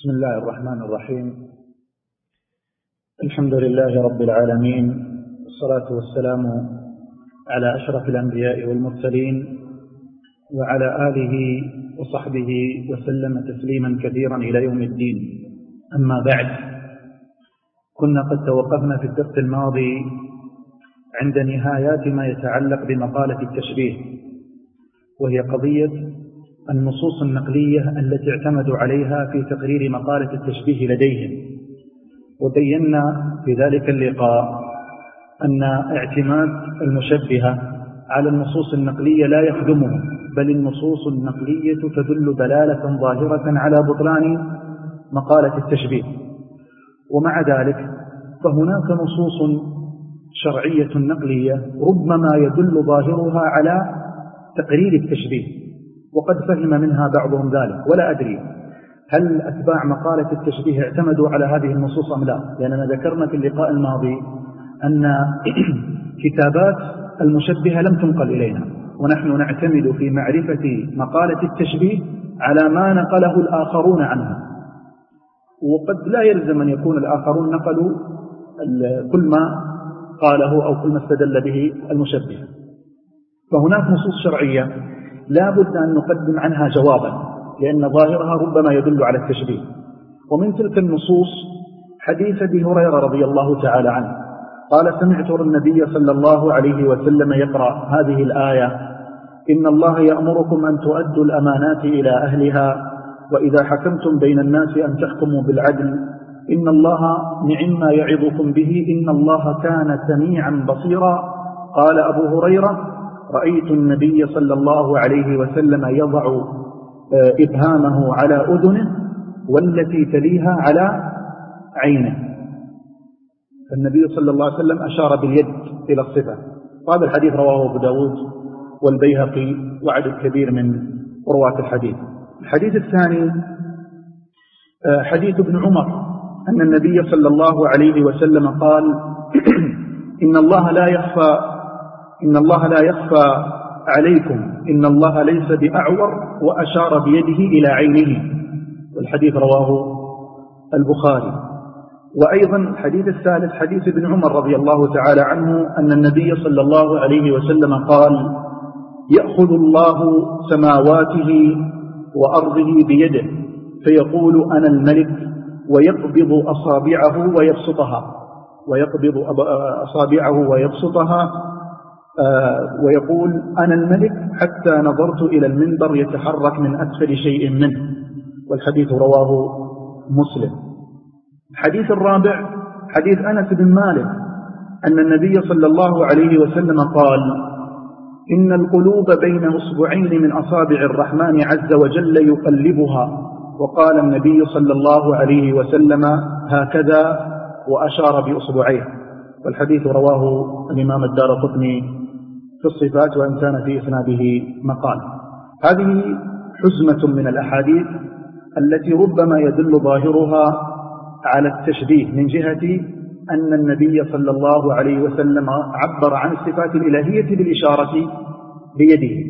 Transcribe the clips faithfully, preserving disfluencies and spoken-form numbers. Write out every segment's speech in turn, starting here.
بسم الله الرحمن الرحيم. الحمد لله رب العالمين، والصلاة والسلام على أشرف الأنبياء والمرسلين وعلى آله وصحبه وسلم تسليما كثيرا إلى يوم الدين. أما بعد، كنا قد توقفنا في الدرس الماضي عند نهايات ما يتعلق بمقالة التشبيه، وهي قضية النصوص النقلية التي اعتمدوا عليها في تقرير مقالة التشبيه لديهم. وبينا في ذلك اللقاء أن اعتماد المشبهة على النصوص النقلية لا يخدمهم، بل النصوص النقلية تدل دلالة ظاهرة على بطلان مقالة التشبيه. ومع ذلك فهناك نصوص شرعية نقلية ربما يدل ظاهرها على تقرير التشبيه، وقد فهم منها بعضهم ذلك، ولا أدري هل أتباع مقالة التشبيه اعتمدوا على هذه النصوص أم لا، لأننا ذكرنا في اللقاء الماضي أن كتابات المشبهة لم تنقل إلينا، ونحن نعتمد في معرفة مقالة التشبيه على ما نقله الآخرون عنها، وقد لا يلزم أن يكون الآخرون نقلوا كل ما قاله أو كل ما استدل به المشبه. فهناك نصوص شرعية لا بد أن نقدم عنها جوابا، لأن ظاهرها ربما يدل على التشبيه. ومن تلك النصوص حديث أبي هريرة رضي الله تعالى عنه قال: سمعت النبي صلى الله عليه وسلم يقرأ هذه الآية: إن الله يأمركم أن تؤدوا الأمانات إلى أهلها، وإذا حكمتم بين الناس أن تحكموا بالعدل، إن الله نعم ما يعظكم به، إن الله كان سميعا بصيرا. قال أبو هريرة: رأيت النبي صلى الله عليه وسلم يضع إبهامه على أذنه والتي تليها على عينه. النبي صلى الله عليه وسلم أشار باليد إلى الصفة. هذا الحديث رواه أبو داود والبيهقي وعدد كبير من رواة الحديث. الحديث الثاني حديث ابن عمر أن النبي صلى الله عليه وسلم قال: إن الله لا يخفى إن الله لا يخفى عليكم، إن الله ليس بأعور، وأشار بيده إلى عينه. والحديث رواه البخاري. وأيضا الحديث الثالث حديث ابن عمر رضي الله تعالى عنه أن النبي صلى الله عليه وسلم قال: يأخذ الله سماواته وأرضه بيده فيقول أنا الملك، ويقبض أصابعه ويبسطها ويقبض أصابعه ويبسطها آه ويقول أنا الملك، حتى نظرت إلى المنبر يتحرك من أسفل شيء منه. والحديث رواه مسلم. الحديث الرابع حديث أنس بن مالك أن النبي صلى الله عليه وسلم قال: إن القلوب بين أصبعين من أصابع الرحمن عز وجل يقلبها. وقال النبي صلى الله عليه وسلم: هكذا، وأشار بأصبعيه. والحديث رواه الإمام الدارقطني في الصفات، وإن كان في إسناده مقال. هذه حزمة من الأحاديث التي ربما يدل ظاهرها على التشبيه، من جهة أن النبي صلى الله عليه وسلم عبر عن الصفات الإلهية بالإشارة بيده.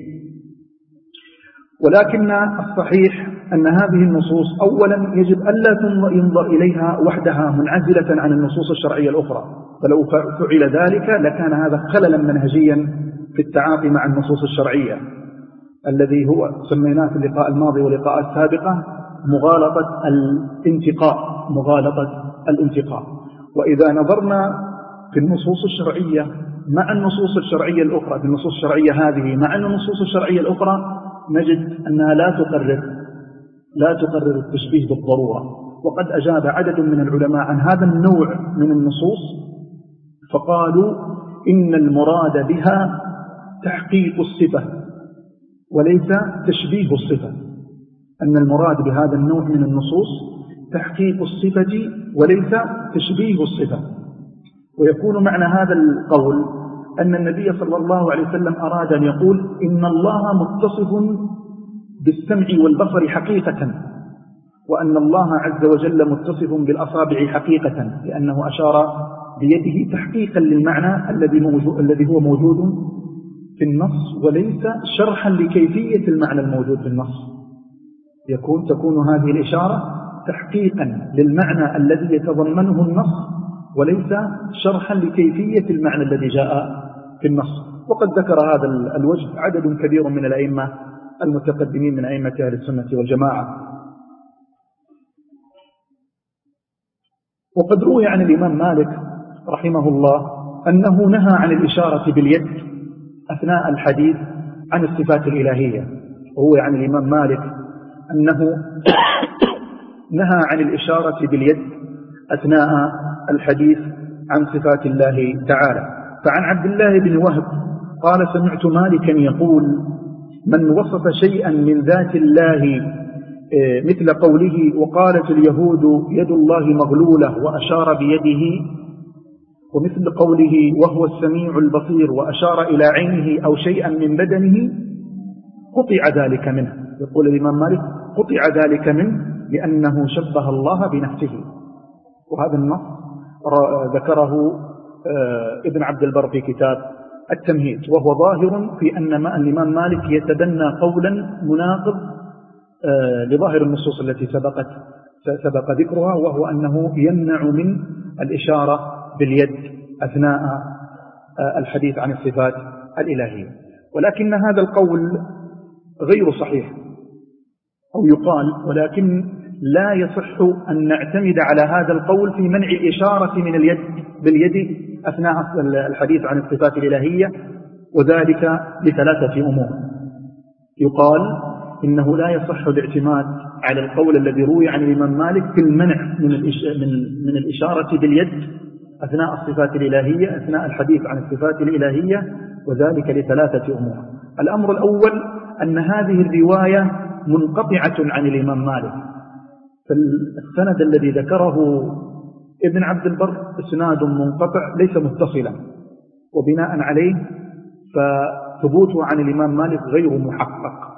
ولكن الصحيح أن هذه النصوص أولا يجب ألا ينظر إليها وحدها منعزلة عن النصوص الشرعية الأخرى، فلو فعل ذلك لكان هذا خللا منهجيا في التعاطي مع النصوص الشرعية، الذي هو سميناه في اللقاء الماضي واللقاء السابقة مغالطة الانتقاء مغالطة الانتقاء. وإذا نظرنا في النصوص الشرعية مع النصوص الشرعية الأخرى، في النصوص الشرعية هذه مع النصوص الشرعية الأخرى، نجد أنها لا تقرر لا تقرر التشبيه بالضرورة. وقد أجاب عدد من العلماء عن هذا النوع من النصوص فقالوا إن المراد بها تحقيق الصفة وليس تشبيه الصفة، أن المراد بهذا النوع من النصوص تحقيق الصفة وليس تشبيه الصفة. ويكون معنى هذا القول أن النبي صلى الله عليه وسلم أراد أن يقول إن الله متصف بالسمع والبصر حقيقة، وأن الله عز وجل متصف بالأصابع حقيقة، لأنه أشار بيده تحقيقا للمعنى الذي موجود الذي هو موجود في النص، وليس شرحا لكيفية المعنى الموجود في النص. يكون تكون هذه الإشارة تحقيقا للمعنى الذي يتضمنه النص وليس شرحا لكيفية المعنى الذي جاء في النص. وقد ذكر هذا الوجه عدد كبير من الأئمة المتقدمين من أئمة أهل السنة والجماعة. وقد روي عن الإمام مالك رحمه الله أنه نهى عن الإشارة باليد أثناء الحديث عن الصفات الإلهية. وهو عن الإمام مالك أنه نهى عن الإشارة باليد أثناء الحديث عن صفات الله تعالى. فعن عبد الله بن وهب قال سمعت مالكا يقول من وصف شيئا من ذات الله مثل قوله وقالت اليهود يد الله مغلولة وأشار بيده، ومثل قوله وهو السميع البصير وأشار إلى عينه أو شيئا من بدنه قطع ذلك منه. يقول الإمام مالك قطع ذلك منه لأنه شبه الله بنفسه. وهذا النص ذكره ابن عبد البر في كتاب التمهيد، وهو ظاهر في أن الإمام مالك يتبنى قولا مناقض لظاهر النصوص التي سبقت سبق ذكرها، وهو أنه يمنع من الإشارة باليد أثناء الحديث عن الصفات الإلهية. ولكن هذا القول غير صحيح، أو يقال ولكن لا يصح أن نعتمد على هذا القول في منع الإشارة من اليد باليد أثناء الحديث عن الصفات الإلهية، وذلك لثلاثة أمور. يقال إنه لا يصح الاعتماد على القول الذي روي عن الإمام مالك في المنع من من الإشارة باليد أثناء الصفات الإلهية أثناء الحديث عن الصفات الإلهية، وذلك لثلاثة أمور. الأمر الأول أن هذه الرواية منقطعة عن الإمام مالك، فالسند الذي ذكره ابن عبد البر اسناد منقطع ليس متصلا، وبناء عليه فثبوته عن الإمام مالك غير محقق.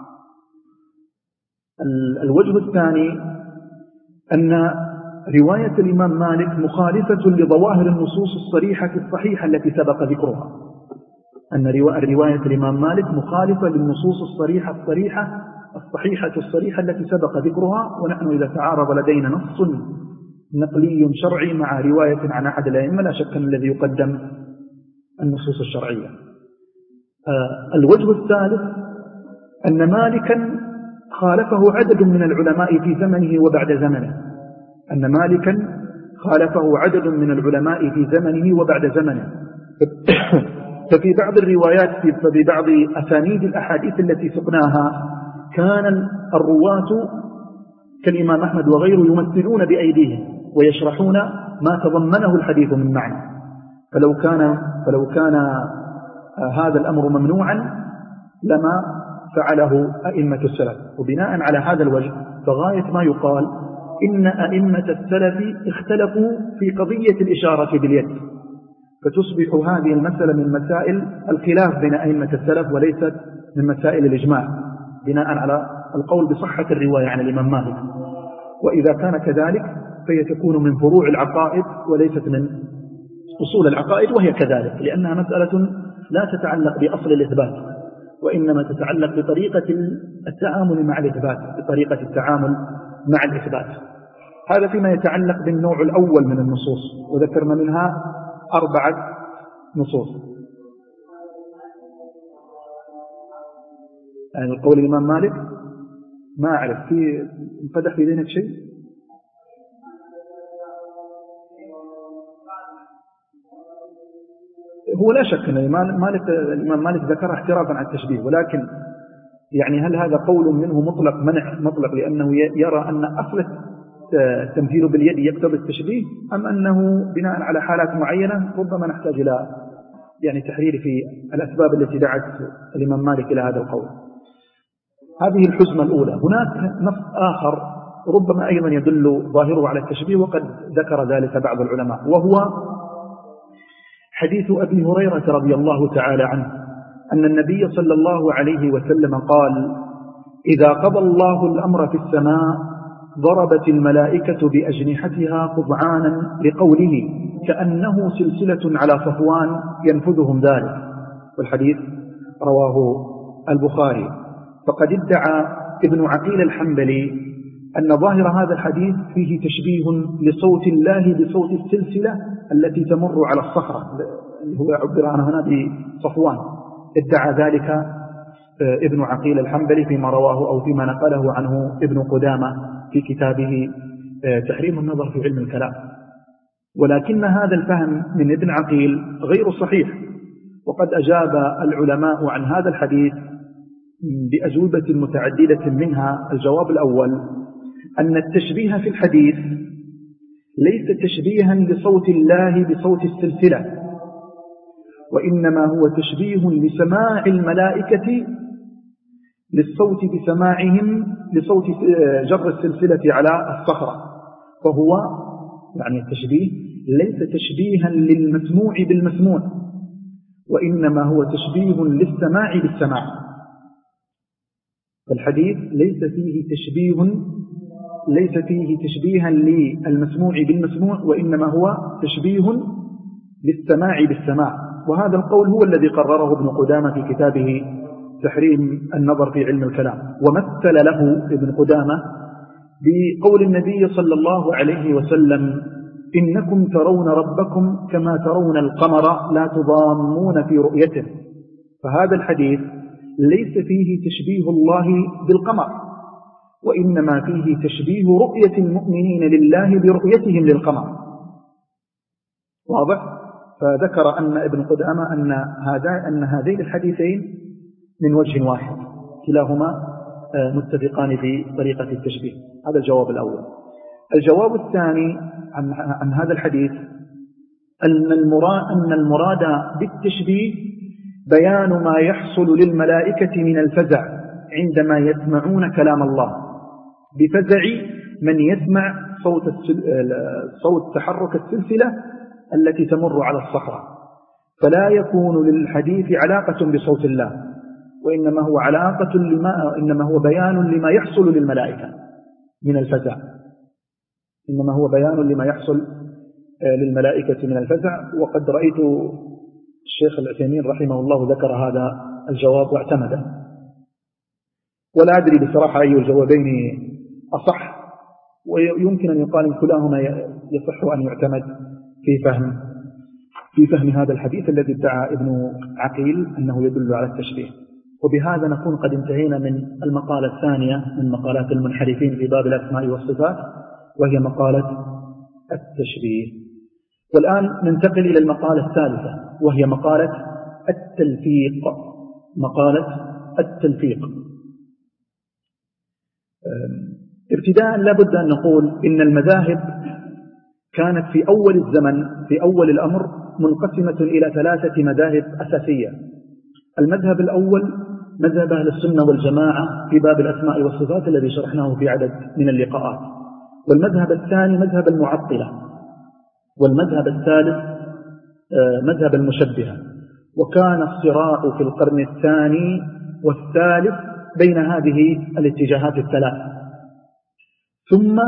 الوجه الثاني أن رواية الإمام مالك مخالفة لظواهر النصوص الصريحة الصحيحة التي سبق ذكرها، أن رواية الإمام مالك مخالفة للنصوص الصريحة الصريحة الصحيحة الصريحة التي سبق ذكرها. ونحن إذا تعارض لدينا نص نقلي شرعي مع رواية عن أحد الأئمة لا شك أن الذي يقدم النصوص الشرعية. آه الوجه الثالث أن مالكا خالفه عدد من العلماء في زمنه وبعد زمنه أن مالكا خالفه عدد من العلماء في زمنه وبعد زمنه ففي بعض الروايات ففي بعض أسانيد الأحاديث التي سقناها كان الرواة كالإمام أحمد وغيره يمثلون بأيديهم ويشرحون ما تضمنه الحديث من معنى. فلو كان فلو كان هذا الأمر ممنوعا لما فعله أئمة السلف. وبناء على هذا الوجه فغاية ما يقال إن أئمة السلف اختلفوا في قضية الإشارة باليد، فتصبح هذه المسألة من مسائل الخلاف بين أئمة السلف وليست من مسائل الإجماع، بناء على القول بصحة الرواية عن الإمام مالك. وإذا كان كذلك فهي تكون من فروع العقائد وليست من أصول العقائد، وهي كذلك لأنها مسألة لا تتعلق بأصل الإثبات، وإنما تتعلق بطريقة التعامل مع الإثبات، بطريقة التعامل مع الإثبات. هذا فيما يتعلق بالنوع الأول من النصوص، وذكرنا منها أربعة نصوص. يعني القول الإمام مالك ما أعرف في انفتح في ذهنك شيء؟ هو لا شك أن الإمام مالك, الإمام مالك ذكر احترافا عن التشبيه، ولكن يعني هل هذا قول منه مطلق منع مطلق لأنه يرى أن أصل التمثيل باليد يقتضي التشبيه، أم أنه بناء على حالات معينة ربما نحتاج إلى يعني تحرير في الأسباب التي دعت الإمام مالك إلى هذا القول. هذه الحزمة الأولى. هناك نص آخر ربما أيضا يدل ظاهره على التشبيه، وقد ذكر ذلك بعض العلماء، وهو حديث أبي هريرة رضي الله تعالى عنه أن النبي صلى الله عليه وسلم قال: إذا قضى الله الأمر في السماء ضربت الملائكة بأجنحتها قضعانا لقوله كأنه سلسلة على صفوان ينفذهم ذلك. والحديث رواه البخاري. فقد ادعى ابن عقيل الحنبلي أن ظاهر هذا الحديث فيه تشبيه لصوت الله بصوت السلسلة التي تمر على الصخرة، اللي هو عبر عنها هنا بصفوان. ادعى ذلك ابن عقيل الحنبلي فيما رواه أو فيما نقله عنه ابن قدامة في كتابه تحريم النظر في علم الكلام. ولكن هذا الفهم من ابن عقيل غير صحيح، وقد أجاب العلماء عن هذا الحديث بأجوبة متعددة، منها الجواب الأول أن التشبيه في الحديث ليس تشبيها لصوت الله بصوت السلسلة، وإنما هو تشبيه لسماع الملائكة للصوت بسماعهم لصوت جر السلسلة على الصخرة. فهو يعني التشبيه ليس تشبيها للمسموع بالمسموع، وإنما هو تشبيه للسماع بالسماع. فالحديث ليس فيه تشبيه ليس فيه تشبيها للمسموع بالمسموع، وإنما هو تشبيه للسماع بالسماع. وهذا القول هو الذي قرره ابن قدامة في كتابه تحريم النظر في علم الكلام. ومثل له ابن قدامة بقول النبي صلى الله عليه وسلم: إنكم ترون ربكم كما ترون القمر لا تضامون في رؤيته. فهذا الحديث ليس فيه تشبيه الله بالقمر، وإنما فيه تشبيه رؤية المؤمنين لله برؤيتهم للقمر. واضح؟ فذكر أن ابن قدامة أن هذا أن هذين الحديثين من وجه واحد، كلاهما متفقان في طريقة التشبيه. هذا الجواب الأول. الجواب الثاني عن, عن هذا الحديث أن المراد, أن المراد بالتشبيه بيان ما يحصل للملائكة من الفزع عندما يسمعون كلام الله، بفزع من يسمع صوت, صوت تحرك السلسلة التي تمر على الصخرة. فلا يكون للحديث علاقة بصوت الله، وإنما هو علاقة لما إنما هو بيان لما يحصل للملائكة من الفزع إنما هو بيان لما يحصل للملائكة من الفزع. وقد رأيت الشيخ العثيمين رحمه الله ذكر هذا الجواب واعتمده، ولا أدري بصراحة أي الجوابين أصح، ويمكن أن يقال إن كلاهما يصح أن يعتمد في فهم في فهم هذا الحديث الذي ادعى ابن عقيل أنه يدل على التشبيه. وبهذا نكون قد انتهينا من المقالة الثانية من مقالات المنحرفين في باب الأسماء والصفات، وهي مقالة التشبيه. والآن ننتقل إلى المقالة الثالثة، وهي مقالة التلفيق. مقالة التلفيق ابتداء لابد أن نقول إن المذاهب كانت في أول الزمن في أول الأمر منقسمة إلى ثلاثة مذاهب أساسية. المذهب الأول مذهب أهل السنة والجماعة في باب الأسماء والصفات الذي شرحناه في عدد من اللقاءات، والمذهب الثاني مذهب المعطلة، والمذهب الثالث مذهب المشبهة. وكان الصراع في القرن الثاني والثالث بين هذه الاتجاهات الثلاث. ثم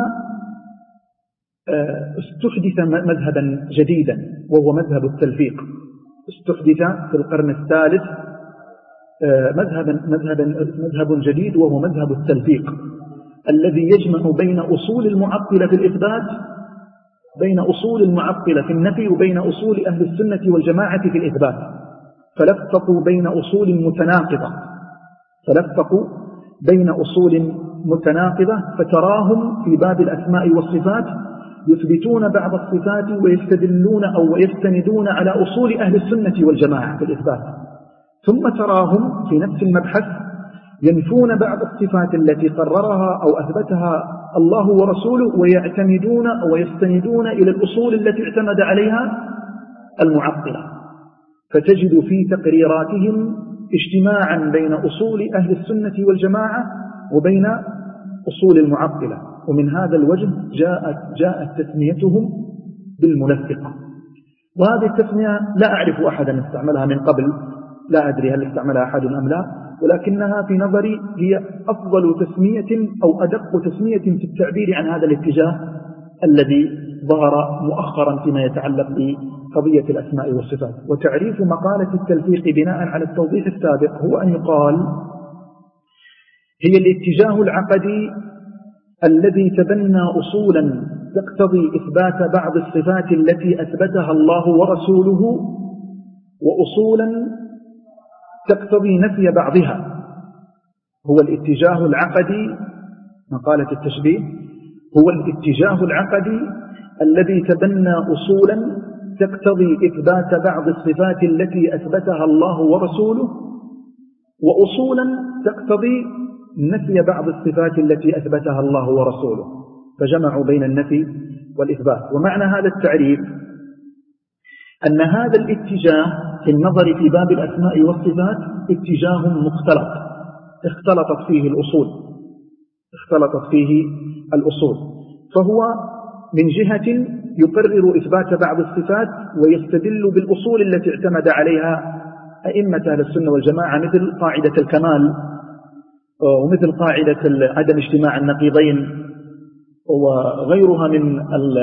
استحدث مذهبا جديدا وهو مذهب التلفيق. استحدث في القرن الثالث مذهبا مذهبا مذهب جديد وهو مذهب التلفيق، الذي يجمع بين أصول المعطلة في الإثبات بين أصول المعطلة في النفي وبين أصول أهل السنة والجماعة في الإثبات. فلفقوا بين أصول متناقضة فلفقوا بين أصول متناقضة فتراهم في باب الأسماء والصفات يثبتون بعض الصفات ويستدلون أو يستندون على أصول أهل السنة والجماعة في الإثبات، ثم تراهم في نفس المبحث ينفون بعض الصفات التي قررها أو أثبتها الله ورسوله ويعتمدون أو يستندون إلى الأصول التي اعتمد عليها المعطلة. فتجد في تقريراتهم اجتماعا بين أصول أهل السنة والجماعة وبين أصول المعطلة، ومن هذا الوجه جاءت, جاءت تسميتهم بالملفقة. وهذه التسمية لا أعرف أحدا استعملها من قبل، لا أدري هل استعملها أحد أم لا، ولكنها في نظري هي أفضل تسمية أو أدق تسمية في التعبير عن هذا الاتجاه الذي ظهر مؤخرا فيما يتعلق بقضية الأسماء والصفات. وتعريف مقالة التلفيق بناء على التوضيح السابق هو أن يقال هي الاتجاه العقدي الذي تبنى أصولا تقتضي إثبات بعض الصفات التي أثبتها الله ورسوله، وأصولا تقتضي نفي بعضها. هو الاتجاه العقدي، مقالة التشبيه، هو الاتجاه العقدي الذي تبنى أصولا تقتضي إثبات بعض الصفات التي أثبتها الله ورسوله، وأصولا تقتضي نفي بعض الصفات التي أثبتها الله ورسوله، فجمعوا بين النفي والإثبات. ومعنى هذا التعريف أن هذا الاتجاه في النظر في باب الأسماء والصفات اتجاه مختلط، اختلطت فيه الأصول اختلطت فيه الأصول فهو من جهة يقرر إثبات بعض الصفات ويستدل بالأصول التي اعتمد عليها أئمة أهل السنة والجماعة، مثل قاعدة الكمال ومثل قاعدة عدم اجتماع النقيضين وغيرها من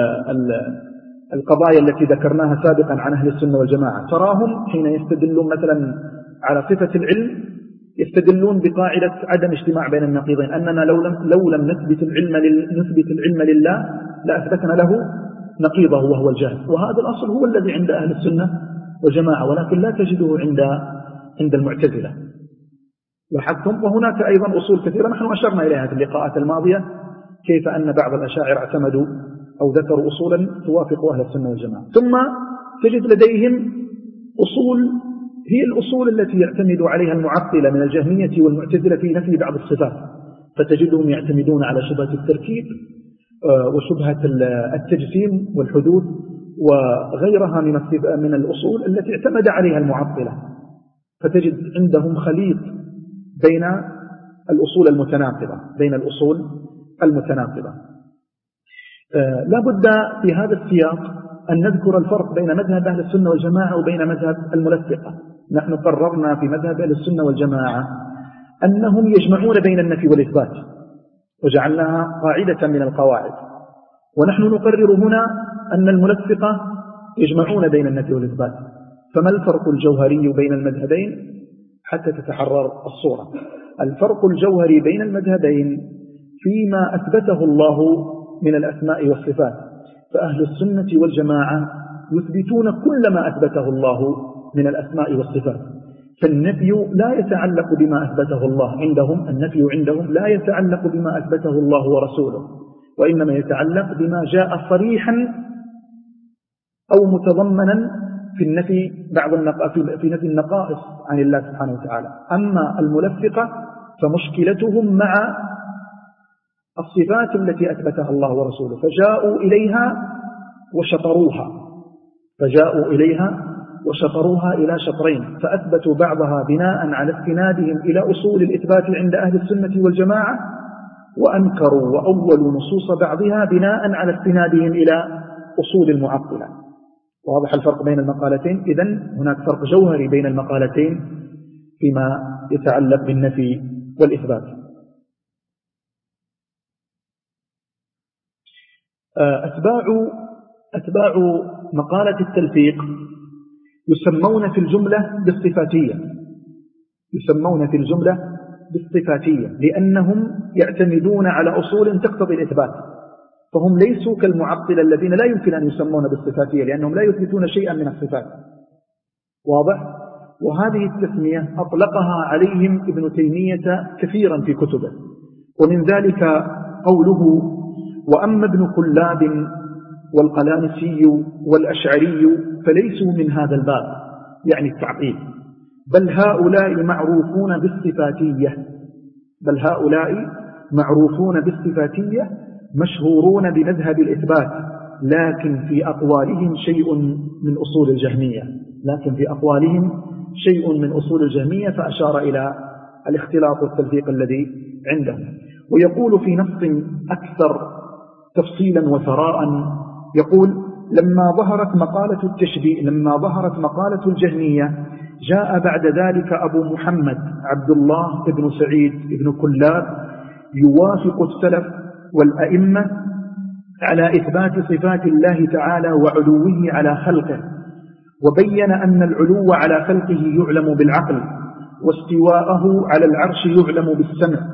القضايا التي ذكرناها سابقا عن أهل السنة والجماعة. تراهم حين يستدلون مثلا على صفة العلم يستدلون بقاعدة عدم اجتماع بين النقيضين، أننا لو لم, لو لم نثبت العلم نثبت العلم لله لأثبتنا له نقيضه وهو الجهل. وهذا الأصل هو الذي عند أهل السنة والجماعة، ولكن لا تجده عند عند المعتزلة. لاحظتم؟ وهناك أيضا أصول كثيرة نحن أشرنا إليها في اللقاءات الماضية، كيف أن بعض الأشاعرة اعتمدوا أو ذكروا أصولا توافق أهل السنة والجماعة. ثم تجد لديهم أصول هي الأصول التي يعتمد عليها المعطلة من الجهمية والمعتزلة في نفي بعض الصفات، فتجدهم يعتمدون على شبهة التركيب وشبهة التجسيم والحدوث وغيرها من من الأصول التي اعتمد عليها المعطلة، فتجد عندهم خليط بين الأصول المتناقضة بين الأصول المتناقضة. لا بد في هذا السياق أن نذكر الفرق بين مذهب أهل السنة والجماعة وبين مذهب الملفقة. نحن قررنا في مذهب أهل السنة والجماعة أنهم يجمعون بين النفي والإثبات، وجعلناها قاعدة من القواعد، ونحن نقرر هنا أن الملفقة يجمعون بين النفي والإثبات. فما الفرق الجوهري بين المذهبين حتى تتحرر الصورة؟ الفرق الجوهري بين المذهبين فيما أثبته الله من الأسماء والصفات، فأهل السنة والجماعة يثبتون كل ما أثبته الله من الأسماء والصفات، فالنفي لا يتعلق بما أثبته الله عندهم، النفي عندهم لا يتعلق بما أثبته الله ورسوله، وإنما يتعلق بما جاء صريحا أو متضمنا في النفي بعض في نفي النقائص عن الله سبحانه وتعالى. أما الملفقة فمشكلتهم مع الصفات التي أثبتها الله ورسوله، فجاءوا إليها وشطروها فجاءوا إليها وشطروها إلى شطرين، فأثبتوا بعضها بناء على استنادهم إلى أصول الإثبات عند أهل السنة والجماعة، وأنكروا وأولوا نصوص بعضها بناء على استنادهم إلى أصول المعطلة. واضح الفرق بين المقالتين؟ إذن هناك فرق جوهري بين المقالتين فيما يتعلق بالنفي والإثبات. أتباع أتباع مقالة التلفيق يسمون في الجملة بالصفاتية يسمون في الجملة بالصفاتية لأنهم يعتمدون على أصول تقتضي الإثبات، فهم ليسوا كالمعطلة الذين لا يمكن أن يسمون بالصفاتية لأنهم لا يثبتون شيئا من الصفات. واضح؟ وهذه التسمية أطلقها عليهم ابن تيمية كثيرا في كتبه، ومن ذلك قوله: وأما ابن كلاب والقلانسي والأشعري فليسوا من هذا الباب، يعني التعطيل، بل هؤلاء معروفون بالصفاتية بل هؤلاء معروفون بالصفاتية مشهورون بمذهب الإثبات، لكن في أقوالهم شيء من أصول الجهمية لكن في أقوالهم شيء من أصول الجهمية فأشار إلى الاختلاط والتلفيق الذي عندهم. ويقول في نص أكثر تفصيلا وثراء، يقول: لما ظهرت مقالة التشبيه لما ظهرت مقالة الجهمية جاء بعد ذلك أبو محمد عبد الله بن سعيد بن كلاب يوافق السلف والأئمة على إثبات صفات الله تعالى وعلوه على خلقه، وبين أن العلو على خلقه يعلم بالعقل، واستواءه على العرش يعلم بالسمع،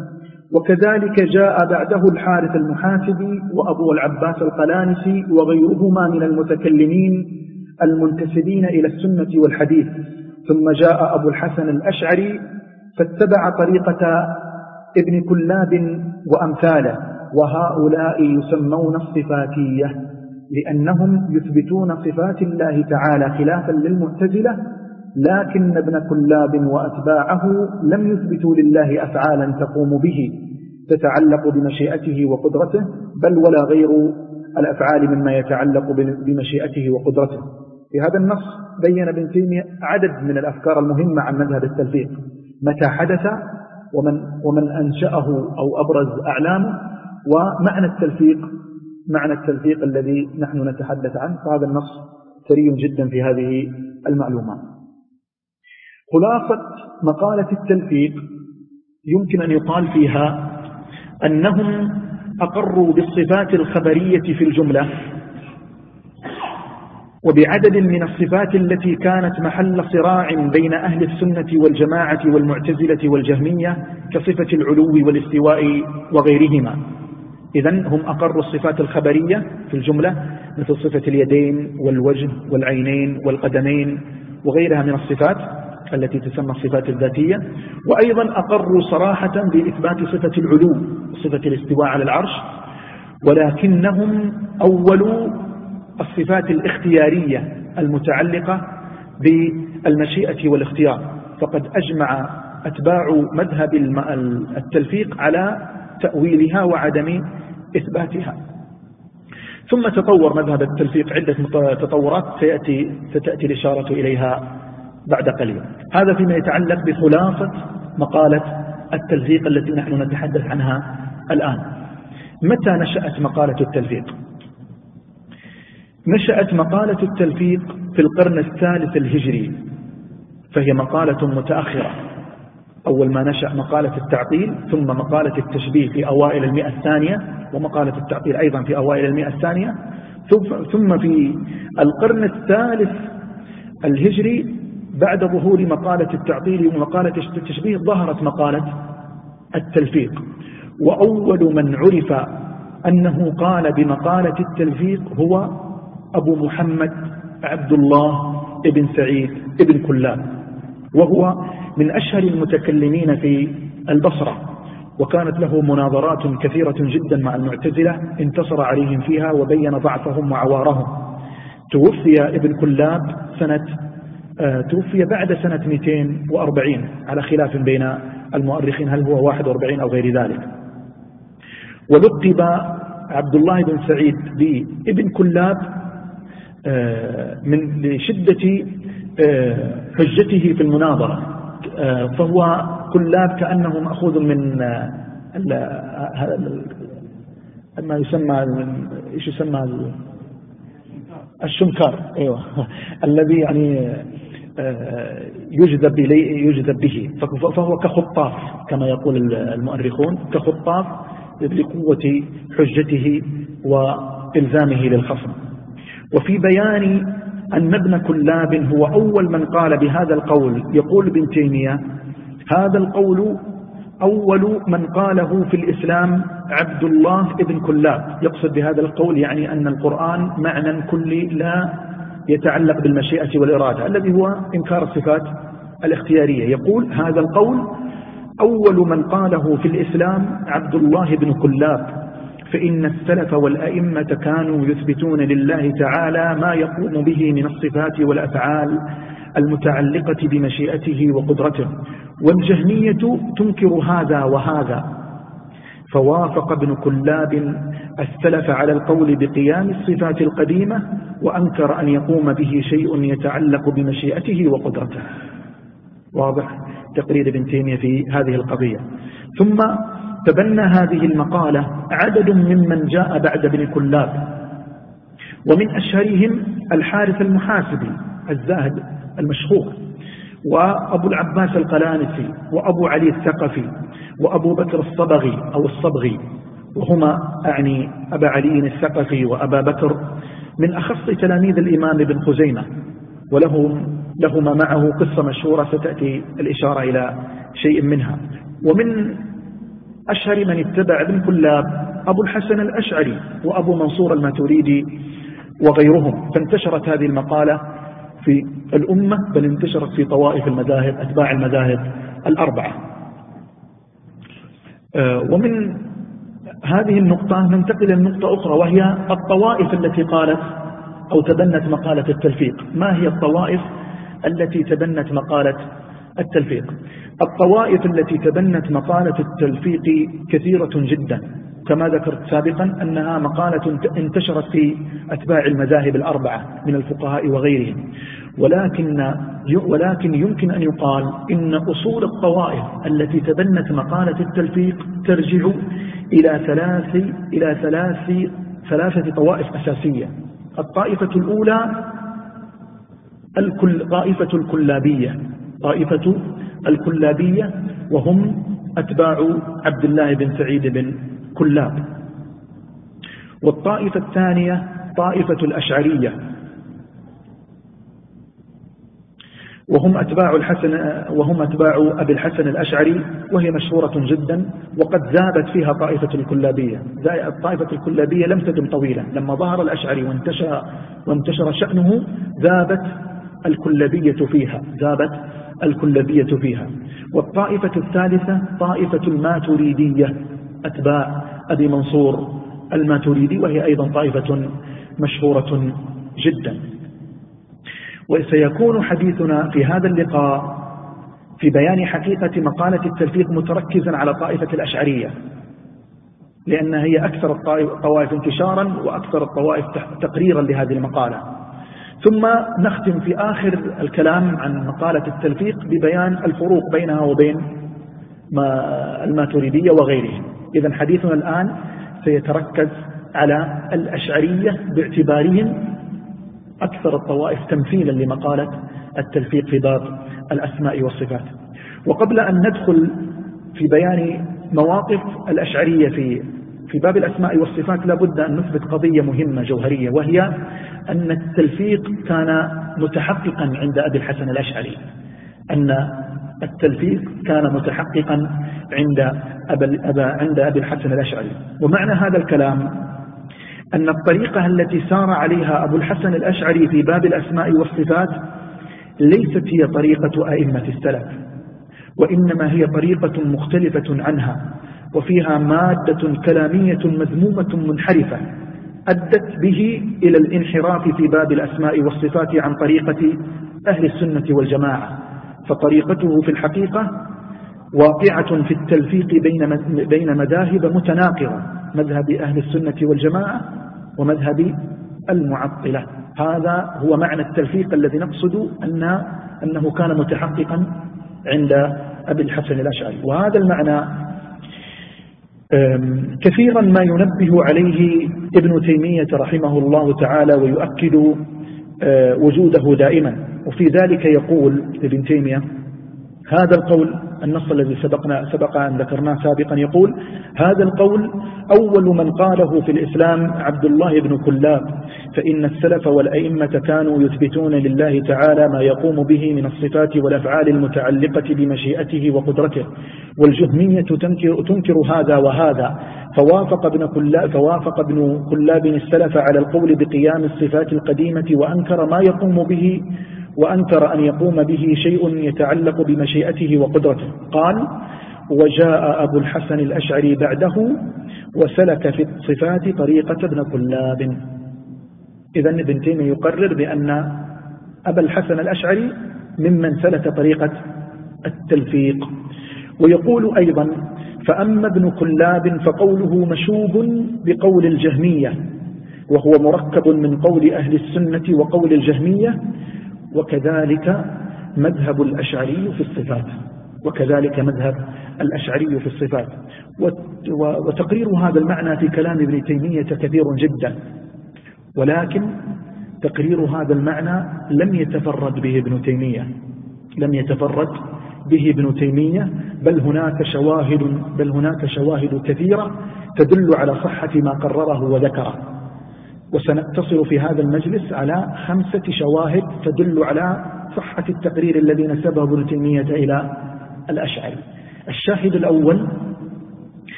وكذلك جاء بعده الحارث المحاسبي وأبو العباس القلانسي وغيرهما من المتكلمين المنتسبين إلى السنة والحديث. ثم جاء أبو الحسن الأشعري فاتبع طريقة ابن كلاب وأمثاله، وهؤلاء يسمون الصفاتية لأنهم يثبتون صفات الله تعالى خلافا للمعتزلة، لكن ابن كلاب وأتباعه لم يثبتوا لله أفعالا تقوم به تتعلق بمشيئته وقدرته، بل ولا غير الأفعال مما يتعلق بمشيئته وقدرته. في هذا النص بين ابن تيمية عدد من الأفكار المهمة عن مذهب التلفيق، متى حدث ومن, ومن أنشأه أو أبرز أعلامه، ومعنى التلفيق معنى التلفيق الذي نحن نتحدث عنه. فهذا النص ثري جدا في هذه المعلومات. خلاصة مقالة التلفيق يمكن أن يقال فيها أنهم أقروا بالصفات الخبرية في الجملة، وبعدد من الصفات التي كانت محل صراع بين أهل السنة والجماعة والمعتزلة والجهمية كصفة العلو والاستواء وغيرهما. إذن هم أقروا الصفات الخبرية في الجملة مثل صفة اليدين والوجه والعينين والقدمين وغيرها من الصفات التي تسمى الصفات الذاتية، وأيضا أقروا صراحة بإثبات صفة العلو وصفة الاستواء على العرش، ولكنهم أولوا الصفات الاختيارية المتعلقة بالمشيئة والاختيار، فقد أجمع أتباع مذهب التلفيق على تأويلها وعدم إثباتها. ثم تطور مذهب التلفيق عدة تطورات سيأتي ستأتي الإشارة إليها بعد قليل. هذا فيما يتعلق بخلاصة مقالة التلفيق التي نحن نتحدث عنها الآن. متى نشأت مقالة التلفيق؟ نشأت مقالة التلفيق في القرن الثالث الهجري، فهي مقالة متأخرة. أول ما نشأ مقالة التعطيل، ثم مقالة التشبيه في أوائل المئة الثانية، ومقالة التعطيل أيضا في أوائل المئة الثانية، ثم في القرن الثالث الهجري بعد ظهور مقالة التعطيل ومقالة التشبيه ظهرت مقالة التلفيق. وأول من عرف أنه قال بمقالة التلفيق هو أبو محمد عبد الله ابن سعيد ابن كلاب، وهو من أشهر المتكلمين في البصرة، وكانت له مناظرات كثيرة جدا مع المعتزلة انتصر عليهم فيها وبين ضعفهم وعوارهم. توفي ابن كلاب سنة آه توفي بعد سنة مئتين وأربعين على خلاف بين المؤرخين هل هو واحد وأربعين أو غير ذلك. ولقب عبد الله بن سعيد بابن كلاب آه من لشدة آه حجته في المناظرة، آه فهو كلاب كأنه مأخوذ من ما يسمى ايش يسمى الشنكار، ايوه الذي يعني يجذب اليه يجذب به، فهو كخطاف كما يقول المؤرخون، كخطاف لقوة حجته والزامه للخصم. وفي بيان أن ابن كلاب هو أول من قال بهذا القول، يقول ابن تيمية هذا القول أول من قاله في الإسلام عبد الله ابن كلاب. يقصد بهذا القول يعني أن القرآن معنى كلي لا يتعلق بالمشيئة والإرادة الذي هو إنكار الصفات الاختيارية. يقول هذا القول أول من قاله في الإسلام عبد الله ابن كلاب، فإن السلف والأئمة كانوا يثبتون لله تعالى ما يقوم به من الصفات والأفعال المتعلقة بمشيئته وقدرته، والجهمية تنكر هذا وهذا، فوافق ابن كلاب السلف على القول بقيام الصفات القديمة، وأنكر أن يقوم به شيء يتعلق بمشيئته وقدرته. واضح تقرير ابن تيمية في هذه القضية. ثم تبنى هذه المقالة عدد ممن جاء بعد ابن كلاب، ومن أشهرهم الحارث المحاسبي الزاهد المشهور، وأبو العباس القلانسي، وأبو علي الثقفي، وأبو بكر الصبغي أو الصبغي، وهما أعني أبا علي الثقفي وأبا بكر من أخص تلاميذ الإمام ابن خزيمة، ولهم لهما معه قصة مشهورة ستأتي الإشارة إلى شيء منها. ومن أشهر من اتبع ابن كلاب أبو الحسن الأشعري وأبو منصور الماتريدي وغيرهم، فانتشرت هذه المقالة في الأمة، بل انتشرت في طوائف المذاهب أتباع المذاهب الأربعة. ومن هذه النقطة ننتقل إلى نقطة أخرى، وهي الطوائف التي قالت أو تبنت مقالة التلفيق. ما هي الطوائف التي تبنت مقالة التلفيق؟ الطوائف التي تبنت مقالة التلفيق كثيرة جدا، كما ذكرت سابقا أنها مقالة انتشرت في أتباع المذاهب الأربعة من الفقهاء وغيرهم، ولكن ولكن يمكن أن يقال إن أصول الطوائف التي تبنت مقالة التلفيق ترجع إلى ثلاث إلى ثلاث ثلاثة طوائف أساسية. الطائفة الأولى الكل طائفة الكلابية طائفة الكلابية وهم أتباع عبد الله بن سعيد بن كلاب. والطائفة الثانية طائفة الأشعرية وهم أتباع الحسن وهم أتباع أبي الحسن الأشعري، وهي مشهورة جدا، وقد ذابت فيها طائفة الكلابية. الطائفة الكلابية لم تدم طويلا، لما ظهر الأشعري وانتشر, وانتشر شأنه ذابت الكلابية فيها ذابت الكلابية فيها. والطائفة الثالثة طائفة الماتريدية أتباع أبي منصور الماتريدي، وهي أيضا طائفة مشهورة جدا. وسيكون حديثنا في هذا اللقاء في بيان حقيقة مقالة التلفيق متركزا على طائفة الأشعرية، لأن هي أكثر الطوائف انتشارا وأكثر الطوائف تقريرا لهذه المقالة. ثم نختم في آخر الكلام عن مقالة التلفيق ببيان الفروق بينها وبين الماتريدية وغيرهم. إذن حديثنا الآن سيتركز على الأشعرية باعتبارهم أكثر الطوائف تمثيلا لمقالة التلفيق في باب الأسماء والصفات. وقبل أن ندخل في بيان مواقف الأشعرية في في باب الأسماء والصفات، لابد أن نثبت قضية مهمة جوهرية، وهي أن التلفيق كان متحققا عند أبي الحسن الأشعري أن التلفيق كان متحققا عند أبا عند أبي الحسن الأشعري. ومعنى هذا الكلام أن الطريقة التي سار عليها أبو الحسن الأشعري في باب الأسماء والصفات ليست هي طريقة أئمة السلف، وإنما هي طريقة مختلفة عنها، وفيها مادة كلامية مذمومة منحرفة أدت به إلى الانحراف في باب الأسماء والصفات عن طريقة أهل السنة والجماعة. فطريقته في الحقيقة واقعة في التلفيق بين بين مذاهب متناقضة، مذهب أهل السنة والجماعة ومذهب المعطلة. هذا هو معنى التلفيق الذي نقصد أن أنه كان متحققا عند أبي الحسن الأشعري. وهذا المعنى كثيرا ما ينبه عليه ابن تيمية رحمه الله تعالى ويؤكد وجوده دائما. وفي ذلك يقول ابن تيمية هذا القول، النص الذي سبقنا سبق أن ذكرناه سابقا، يقول هذا القول أول من قاله في الإسلام عبد الله بن كلاب، فإن السلف والأئمة كانوا يثبتون لله تعالى ما يقوم به من الصفات والأفعال المتعلقة بمشيئته وقدرته، والجهمية تنكر, تنكر هذا وهذا، فوافق ابن كلاب, فوافق ابن كلاب السلف على القول بقيام الصفات القديمة، وأنكر ما يقوم به وأنكر أن يقوم به شيء يتعلق بمشيئته وقدرته. قال وجاء أبو الحسن الأشعري بعده وسلك في الصفات طريقة ابن كلاب. إذن ابن تيمية يقرر بأن أبا الحسن الأشعري ممن سلك طريقة التلفيق. ويقول أيضا فأما ابن كلاب فقوله مشوب بقول الجهمية، وهو مركب من قول أهل السنة وقول الجهمية، وكذلك مذهب الأشعري في الصفات وكذلك مذهب الأشعري في الصفات. وتقرير هذا المعنى في كلام ابن تيمية كثير جدا، ولكن تقرير هذا المعنى لم يتفرد به ابن تيمية لم يتفرد به ابن تيمية بل هناك شواهد بل هناك شواهد كثيرة تدل على صحة ما قرره وذكره. وسنتصل في هذا المجلس على خمسة شواهد تدل على صحة التقرير الذي نسبه ابن تيمية إلى الأشعري. الشاهد الأول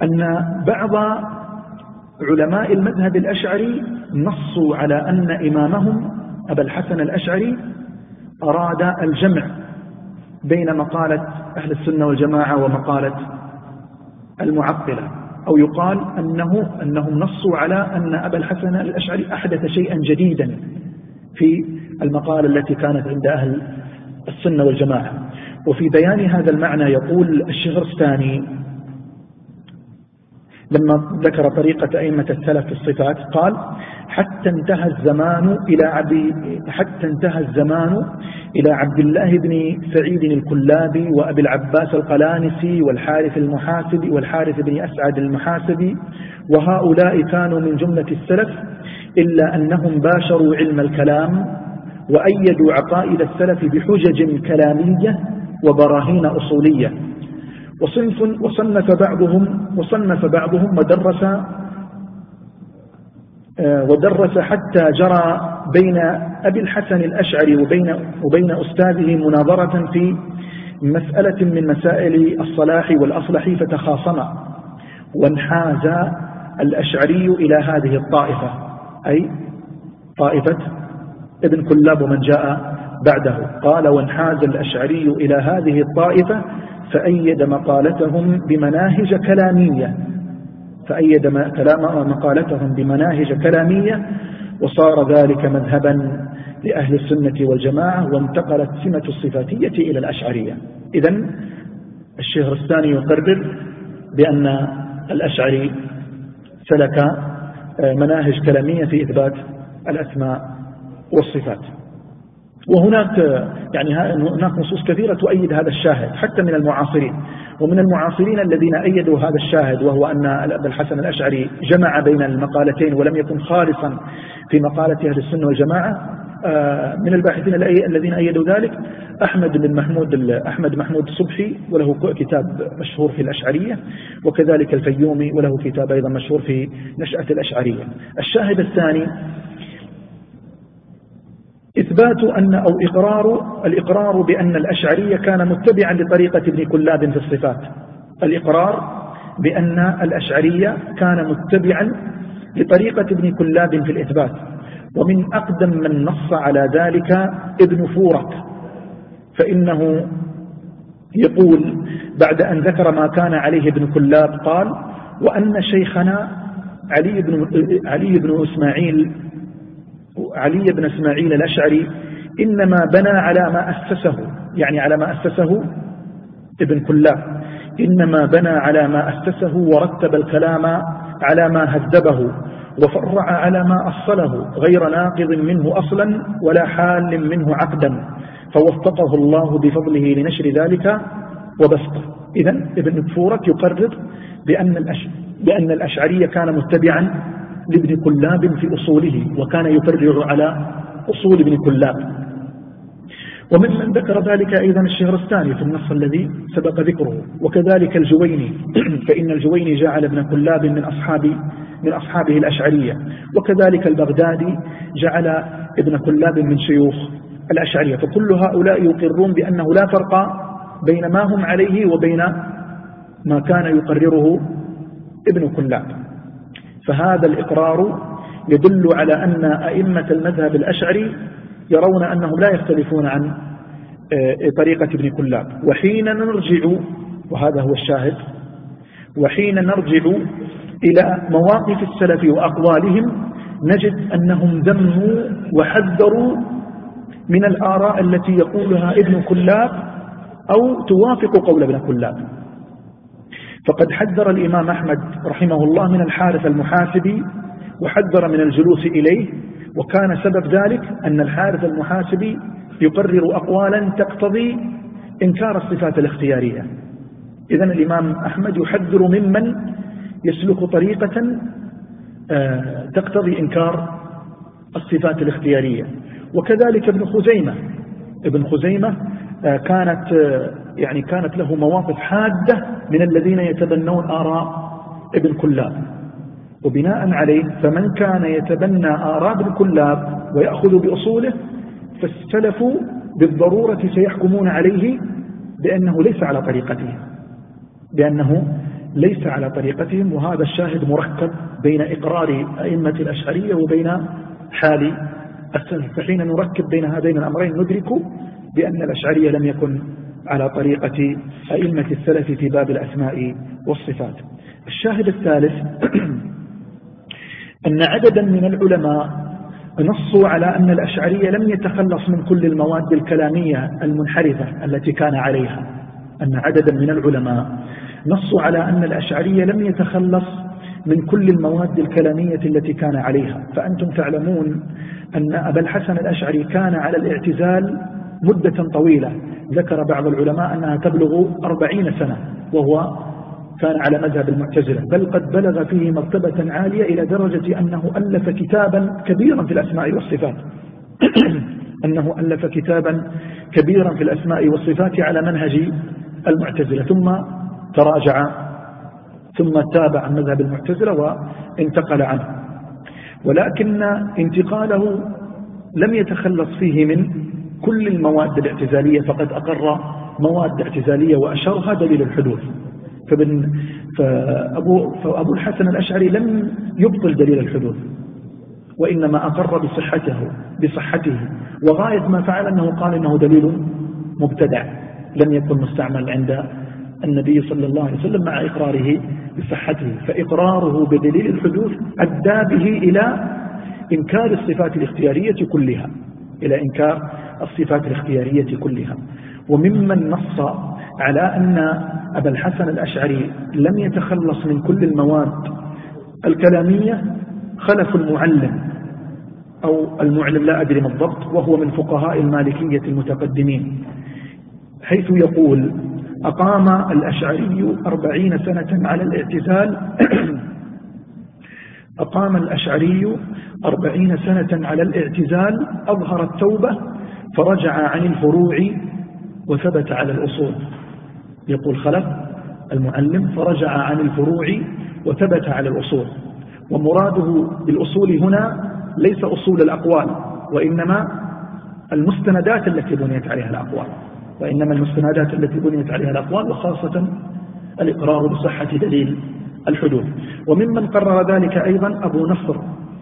أن بعض علماء المذهب الأشعري نصوا على أن إمامهم أبا الحسن الأشعري أراد الجمع بين مقالة أهل السنة والجماعة ومقالة المعطلة، أو يقال أنه أنهم نصوا على أن أبا الحسن الأشعري أحدث شيئا جديدا في المقالة التي كانت عند أهل السنة والجماعة. وفي بيان هذا المعنى يقول الشهرستاني لما ذكر طريقة أئمة السلف في الصفات قال: حتى انتهى الزمان إلى عبد حتى انتهى الزمان إلى عبد الله بن سعيد الكلابي وأبي العباس القلانسي والحارث المحاسبي والحارث بن أسعد المحاسبي، وهؤلاء كانوا من جملة السلف، إلا أنهم باشروا علم الكلام وأيدوا عقائد السلف بحجج كلامية وبراهين أصولية. وصنف وصنف بعضهم وصنف بعضهم ودرس ودرس حتى جرى بين أبي الحسن الأشعري وبين وبين أستاذه مناظرة في مسألة من مسائل الصلاح والأصلح، فتخاصما، وانحاز الأشعري إلى هذه الطائفة، أي طائفة ابن كلاب ومن جاء بعده. قال: وانحاز الأشعري إلى هذه الطائفة فأيد مقالتهم بمناهج كلامية فأيد مقالتهم بمناهج كلامية وصار ذلك مذهبا لأهل السنة والجماعة، وانتقلت سمة الصفاتية إلى الأشعرية. إذن الشهرستاني يقرر بأن الأشعري سلك مناهج كلامية في إثبات الأسماء والصفات. وهناك يعني هناك نصوص كثيرة تؤيد هذا الشاهد حتى من المعاصرين، ومن المعاصرين الذين أيدوا هذا الشاهد وهو أن أبا الحسن الأشعري جمع بين المقالتين ولم يكن خالصا في مقالة أهل السنة والجماعة. من الباحثين الذين أيدوا ذلك أحمد بن محمود أحمد محمود صبحي، وله كتاب مشهور في الأشعرية، وكذلك الفيومي وله كتاب أيضا مشهور في نشأة الأشعرية. الشاهد الثاني إثبات أن أو إقرار الإقرار بأن الأشعرية كان متبعا لطريقة ابن كلاب في الصفات. الإقرار بأن الأشعرية كان متبعا لطريقة ابن كلاب في الإثبات. ومن أقدم من نص على ذلك ابن فورك، فإنه يقول بعد أن ذكر ما كان عليه ابن كلاب قال: وأن شيخنا علي بن علي بن إسماعيل علي بن إسماعيل الأشعري إنما بنى على ما أسسه، يعني على ما أسسه ابن كلاب، إنما بنى على ما أسسه ورتب الكلام على ما هذبه وفرع على ما أصله، غير ناقض منه أصلا ولا حال منه عقدا، فوفقه الله بفضله لنشر ذلك وبسطه. إذن ابن فورك يقرر بأن الأش... بأن الأشعرية كان متبعا لابن كلاب في أصوله، وكان يفرع على أصول ابن كلاب. ومن من ذكر ذلك أيضا الشهرستاني في النص الذي سبق ذكره، وكذلك الجويني، فإن الجويني جعل ابن كلاب من أصحاب من أصحابه الأشعرية، وكذلك البغدادي جعل ابن كلاب من شيوخ الأشعرية. فكل هؤلاء يقرون بأنه لا فرق بين ما هم عليه وبين ما كان يقرره ابن كلاب. فهذا الإقرار يدل على أن أئمة المذهب الأشعري يرون أنهم لا يختلفون عن طريقة ابن كلاب. وحين نرجع، وهذا هو الشاهد، وحين نرجع إلى مواقف السلف وأقوالهم نجد أنهم ذموا وحذروا من الآراء التي يقولها ابن كلاب أو توافق قول ابن كلاب. فقد حذر الإمام أحمد رحمه الله من الحارث المحاسبي، وحذر من الجلوس إليه، وكان سبب ذلك أن الحارث المحاسبي يقرر أقوالا تقتضي إنكار الصفات الاختيارية. إذن الإمام أحمد يحذر ممن يسلك طريقة تقتضي إنكار الصفات الاختيارية. وكذلك ابن خزيمة ابن خزيمة كانت يعني كانت له مواقف حادة من الذين يتبنون آراء ابن كلاب، وبناء عليه فمن كان يتبنى آراء ابن كلاب ويأخذ بأصوله فالسلف بالضرورة سيحكمون عليه بأنه ليس على طريقته، بأنه ليس على طريقتهم، وهذا الشاهد مركب بين إقرار أئمة الأشعرية وبين حال السلف. فحين نركب بين هذين الأمرين ندرك بأن الأشعرية لم يكن على طريقة أئمة السلف في باب الأسماء والصفات. الشاهد الثالث أن عددا من العلماء نصوا على أن الأشعرية لم يتخلص من كل المواد الكلامية المنحرفة التي كان عليها. أن عددا من العلماء نصوا على أن الأشعرية لم يتخلص من كل المواد الكلامية التي كان عليها. فأنتم تعلمون أن أبا الحسن الأشعري كان على الاعتزال مدة طويلة، ذكر بعض العلماء أنها تبلغ أربعين سنة وهو كان على مذهب المعتزلة، بل قد بلغ فيه مرتبة عالية إلى درجة أنه ألف كتابا كبيرا في الأسماء والصفات أنه ألف كتابا كبيرا في الأسماء والصفات على منهج المعتزلة، ثم تراجع ثم تابع عن مذهب المعتزلة وانتقل عنه. ولكن انتقاله لم يتخلص فيه من كل المواد الاعتزالية، فقد أقر مواد اعتزالية وأشرها دليل الحدوث. فابن فأبو, فأبو الحسن الأشعري لم يبطل دليل الحدوث، وإنما أقر بصحته بصحته وغاية ما فعل أنه قال إنه دليل مبتدع لم يكن مستعمل عند النبي صلى الله عليه وسلم مع إقراره بصحته. فإقراره بدليل الحدوث أدى به إلى إنكار الصفات الاختيارية كلها إلى إنكار الصفات الاختيارية كلها. وممن نص على أن أبا الحسن الأشعري لم يتخلص من كل المواد الكلامية خلف المعلم أو المعلم لا أدري ما الضبط، وهو من فقهاء المالكية المتقدمين، حيث يقول: أقام الأشعري أربعين سنة على الاعتزال أقام الأشعري أربعين سنة على الاعتزال أظهر التوبة فرجع عن الفروع وثبت على الأصول. يقول خلف المعلم فرجع عن الفروع وثبت على الأصول، ومراده بالأصول هنا ليس أصول الأقوال، وإنما المستندات التي بنيت عليها الأقوال وإنما المستندات التي بنيت عليها الأقوال وخاصة الإقرار بصحة دليل الحدوث. وممن قرر ذلك أيضا أبو نصر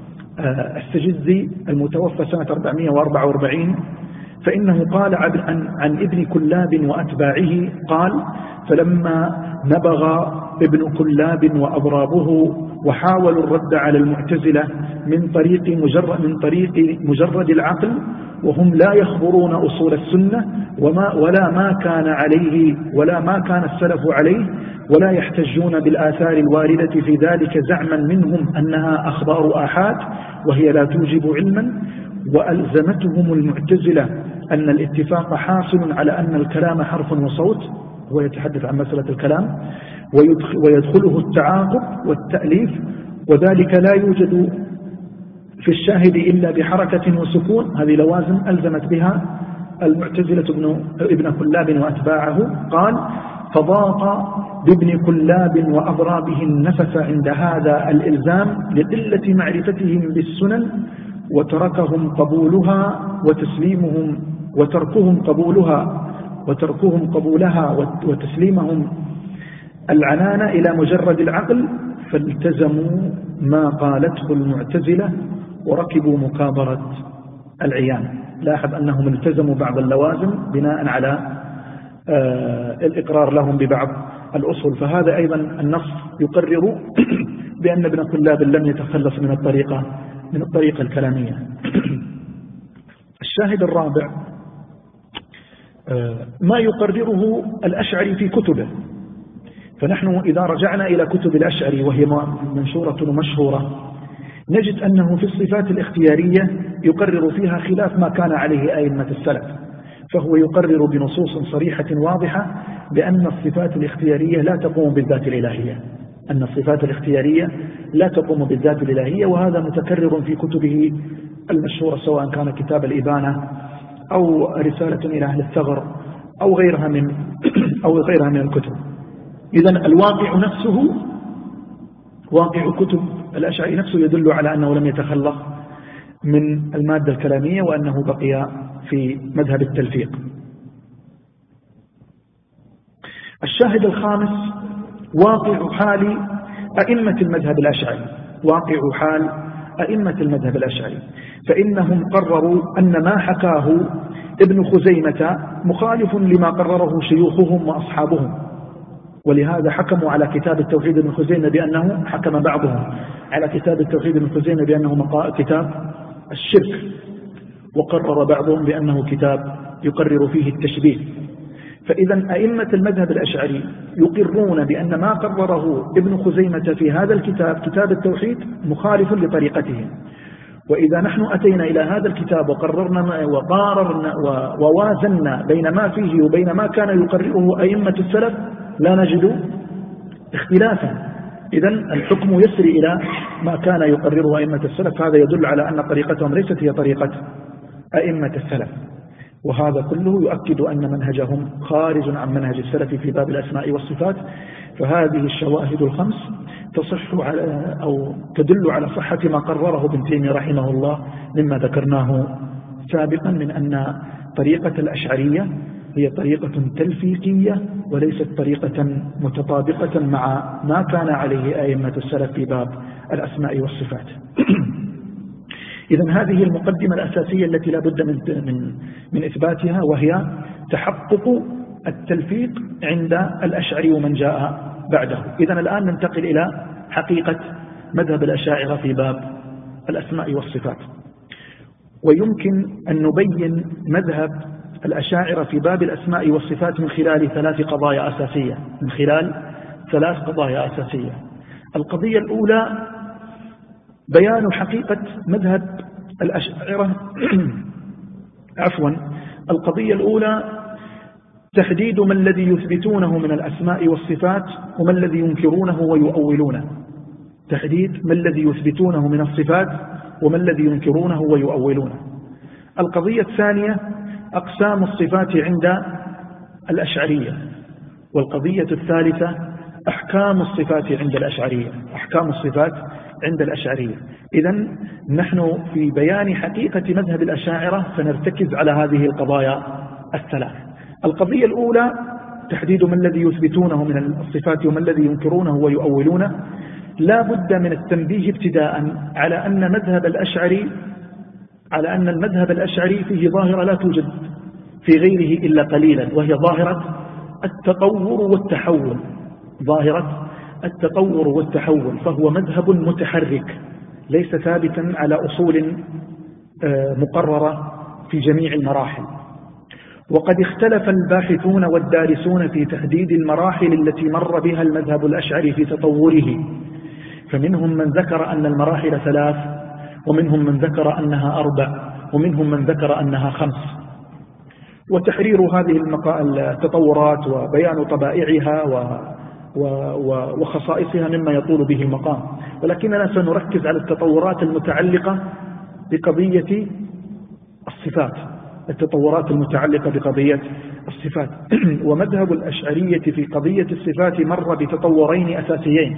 السجزي المتوفى سنة أربعمائة وأربعة وأربعين، فإنه قال عن, عن ابن كلاب وأتباعه قال: فلما نبغ ابن كلاب وأضرابه وحاولوا الرد على المعتزلة من طريق مجرد, من طريق مجرد العقل وهم لا يخبرون أصول السنة وما ولا ما كان عليه ولا ما كان السلف عليه ولا يحتجون بالآثار الواردة في ذلك زعما منهم أنها أخبار آحاد وهي لا توجب علما، وألزمتهم المعتزلة أن الاتفاق حاصل على أن الكلام حرف وصوت، هو يتحدث عن مسألة الكلام، ويدخله التعاقب والتأليف، وذلك لا يوجد في الشاهد إلا بحركة وسكون. هذه لوازم ألزمت بها المعتزلة ابن, ابن كلاب وأتباعه. قال: فضاق بابن كلاب وأضرابه النفس عند هذا الإلزام لقلة معرفتهم بالسنن وتركهم قبولها وتسليمهم وتركهم قبولها وتركهم قبولها وتسليمهم العنان إلى مجرد العقل، فالتزموا ما قالته المعتزلة وركبوا مكابرة العيان. لاحظ أنهم التزموا بعض اللوازم بناء على آه الإقرار لهم ببعض الأصول. فهذا أيضا النص يقرر بأن ابن كلاب لم يتخلص من الطريقة من الطريقة الكلامية. الشاهد الرابع آه ما يقرره الأشعري في كتبه. فنحن إذا رجعنا إلى كتب الأشعري وهي منشورة ومشهورة نجد أنه في الصفات الاختيارية يقرر فيها خلاف ما كان عليه أئمة السلف، فهو يقرر بنصوص صريحة واضحة بأن الصفات الاختيارية لا تقوم بالذات الإلهية أن الصفات الاختيارية لا تقوم بالذات الإلهية وهذا متكرر في كتبه المشهورة، سواء كان كتاب الإبانة أو رسالة إلى أهل الثغر أو غيرها من أو غيرها من الكتب. إذن الواقع نفسه واقع كتب الأشعري نفسه يدل على أنه لم يتخلص من المادة الكلامية وأنه بقي في مذهب التلفيق. الشاهد الخامس واقع حال أئمة المذهب الأشعري، واقع حال أئمة المذهب الأشعري، فإنهم قرروا أن ما حكاه ابن خزيمة مخالف لما قرره شيوخهم وأصحابهم، ولهذا حكموا على كتاب التوحيد ابن خزيمة بأنه، حكم بعضهم على كتاب التوحيد ابن خزيمة بأنه كتاب الشرك، وقرر بعضهم بأنه كتاب يقرر فيه التشبيه. فإذا أئمة المذهب الأشعري يقرون بأن ما قرره ابن خزيمة في هذا الكتاب كتاب التوحيد مخالف لطريقتهم. وإذا نحن أتينا إلى هذا الكتاب وقررنا وقاررنا ووازنا بين ما فيه وبين ما كان يقرره أئمة السلف لا نجد اختلافا. إذا الحكم يسري إلى ما كان يقرره أئمة السلف، هذا يدل على أن طريقتهم ليست هي طريقة أئمة السلف، وهذا كله يؤكد أن منهجهم خارج عن منهج السلف في باب الأسماء والصفات. فهذه الشواهد الخمس تصح على أو تدل على صحة ما قرره ابن تيمية رحمه الله مما ذكرناه سابقا من أن طريقة الأشعرية هي طريقة تلفيقية وليست طريقة متطابقة مع ما كان عليه أئمة السلف في باب الأسماء والصفات. إذن هذه المقدمة الأساسية التي لا بد من, من, من إثباتها، وهي تحقق التلفيق عند الأشعري ومن جاء بعده. إذن الآن ننتقل إلى حقيقة مذهب الأشاعرة في باب الأسماء والصفات. ويمكن أن نبين مذهب الأشاعرة في باب الأسماء والصفات من خلال ثلاث قضايا أساسية من خلال ثلاث قضايا أساسية. القضية الأولى بيان حقيقة مذهب الأشاعرة عفوا القضية الأولى تحديد ما الذي يثبتونه من الأسماء والصفات وما الذي ينكرونه ويؤولونه. تحديد ما الذي يثبتونه من الصفات وما الذي ينكرونه ويؤولونه. القضية الثانية أقسام الصفات عند الأشعرية. والقضية الثالثة أحكام الصفات عند الأشعرية. أحكام الصفات عند الأشعرية. إذن نحن في بيان حقيقة مذهب الأشاعرة سنرتكز على هذه القضايا الثلاث. القضية الأولى تحديد ما الذي يثبتونه من الصفات وما الذي ينكرونه ويؤولونه. لا بد من التنبيه ابتداء على أن مذهب الأشعري على أن المذهب الأشعري فيه ظاهرة لا توجد في غيره إلا قليلا، وهي ظاهرة التطور والتحول. ظاهرة التطور والتحول، فهو مذهب متحرك ليس ثابتا على أصول مقررة في جميع المراحل. وقد اختلف الباحثون والدارسون في تحديد المراحل التي مر بها المذهب الأشعري في تطوره، فمنهم من ذكر أن المراحل ثلاث، ومنهم من ذكر أنها أربع، ومنهم من ذكر أنها خمس. وتحرير هذه التطورات وبيان طبائعها وخصائصها مما يطول به المقام، ولكننا سنركز على التطورات المتعلقة بقضية الصفات التطورات المتعلقة بقضية الصفات. ومذهب الأشعرية في قضية الصفات مر بتطورين أساسيين.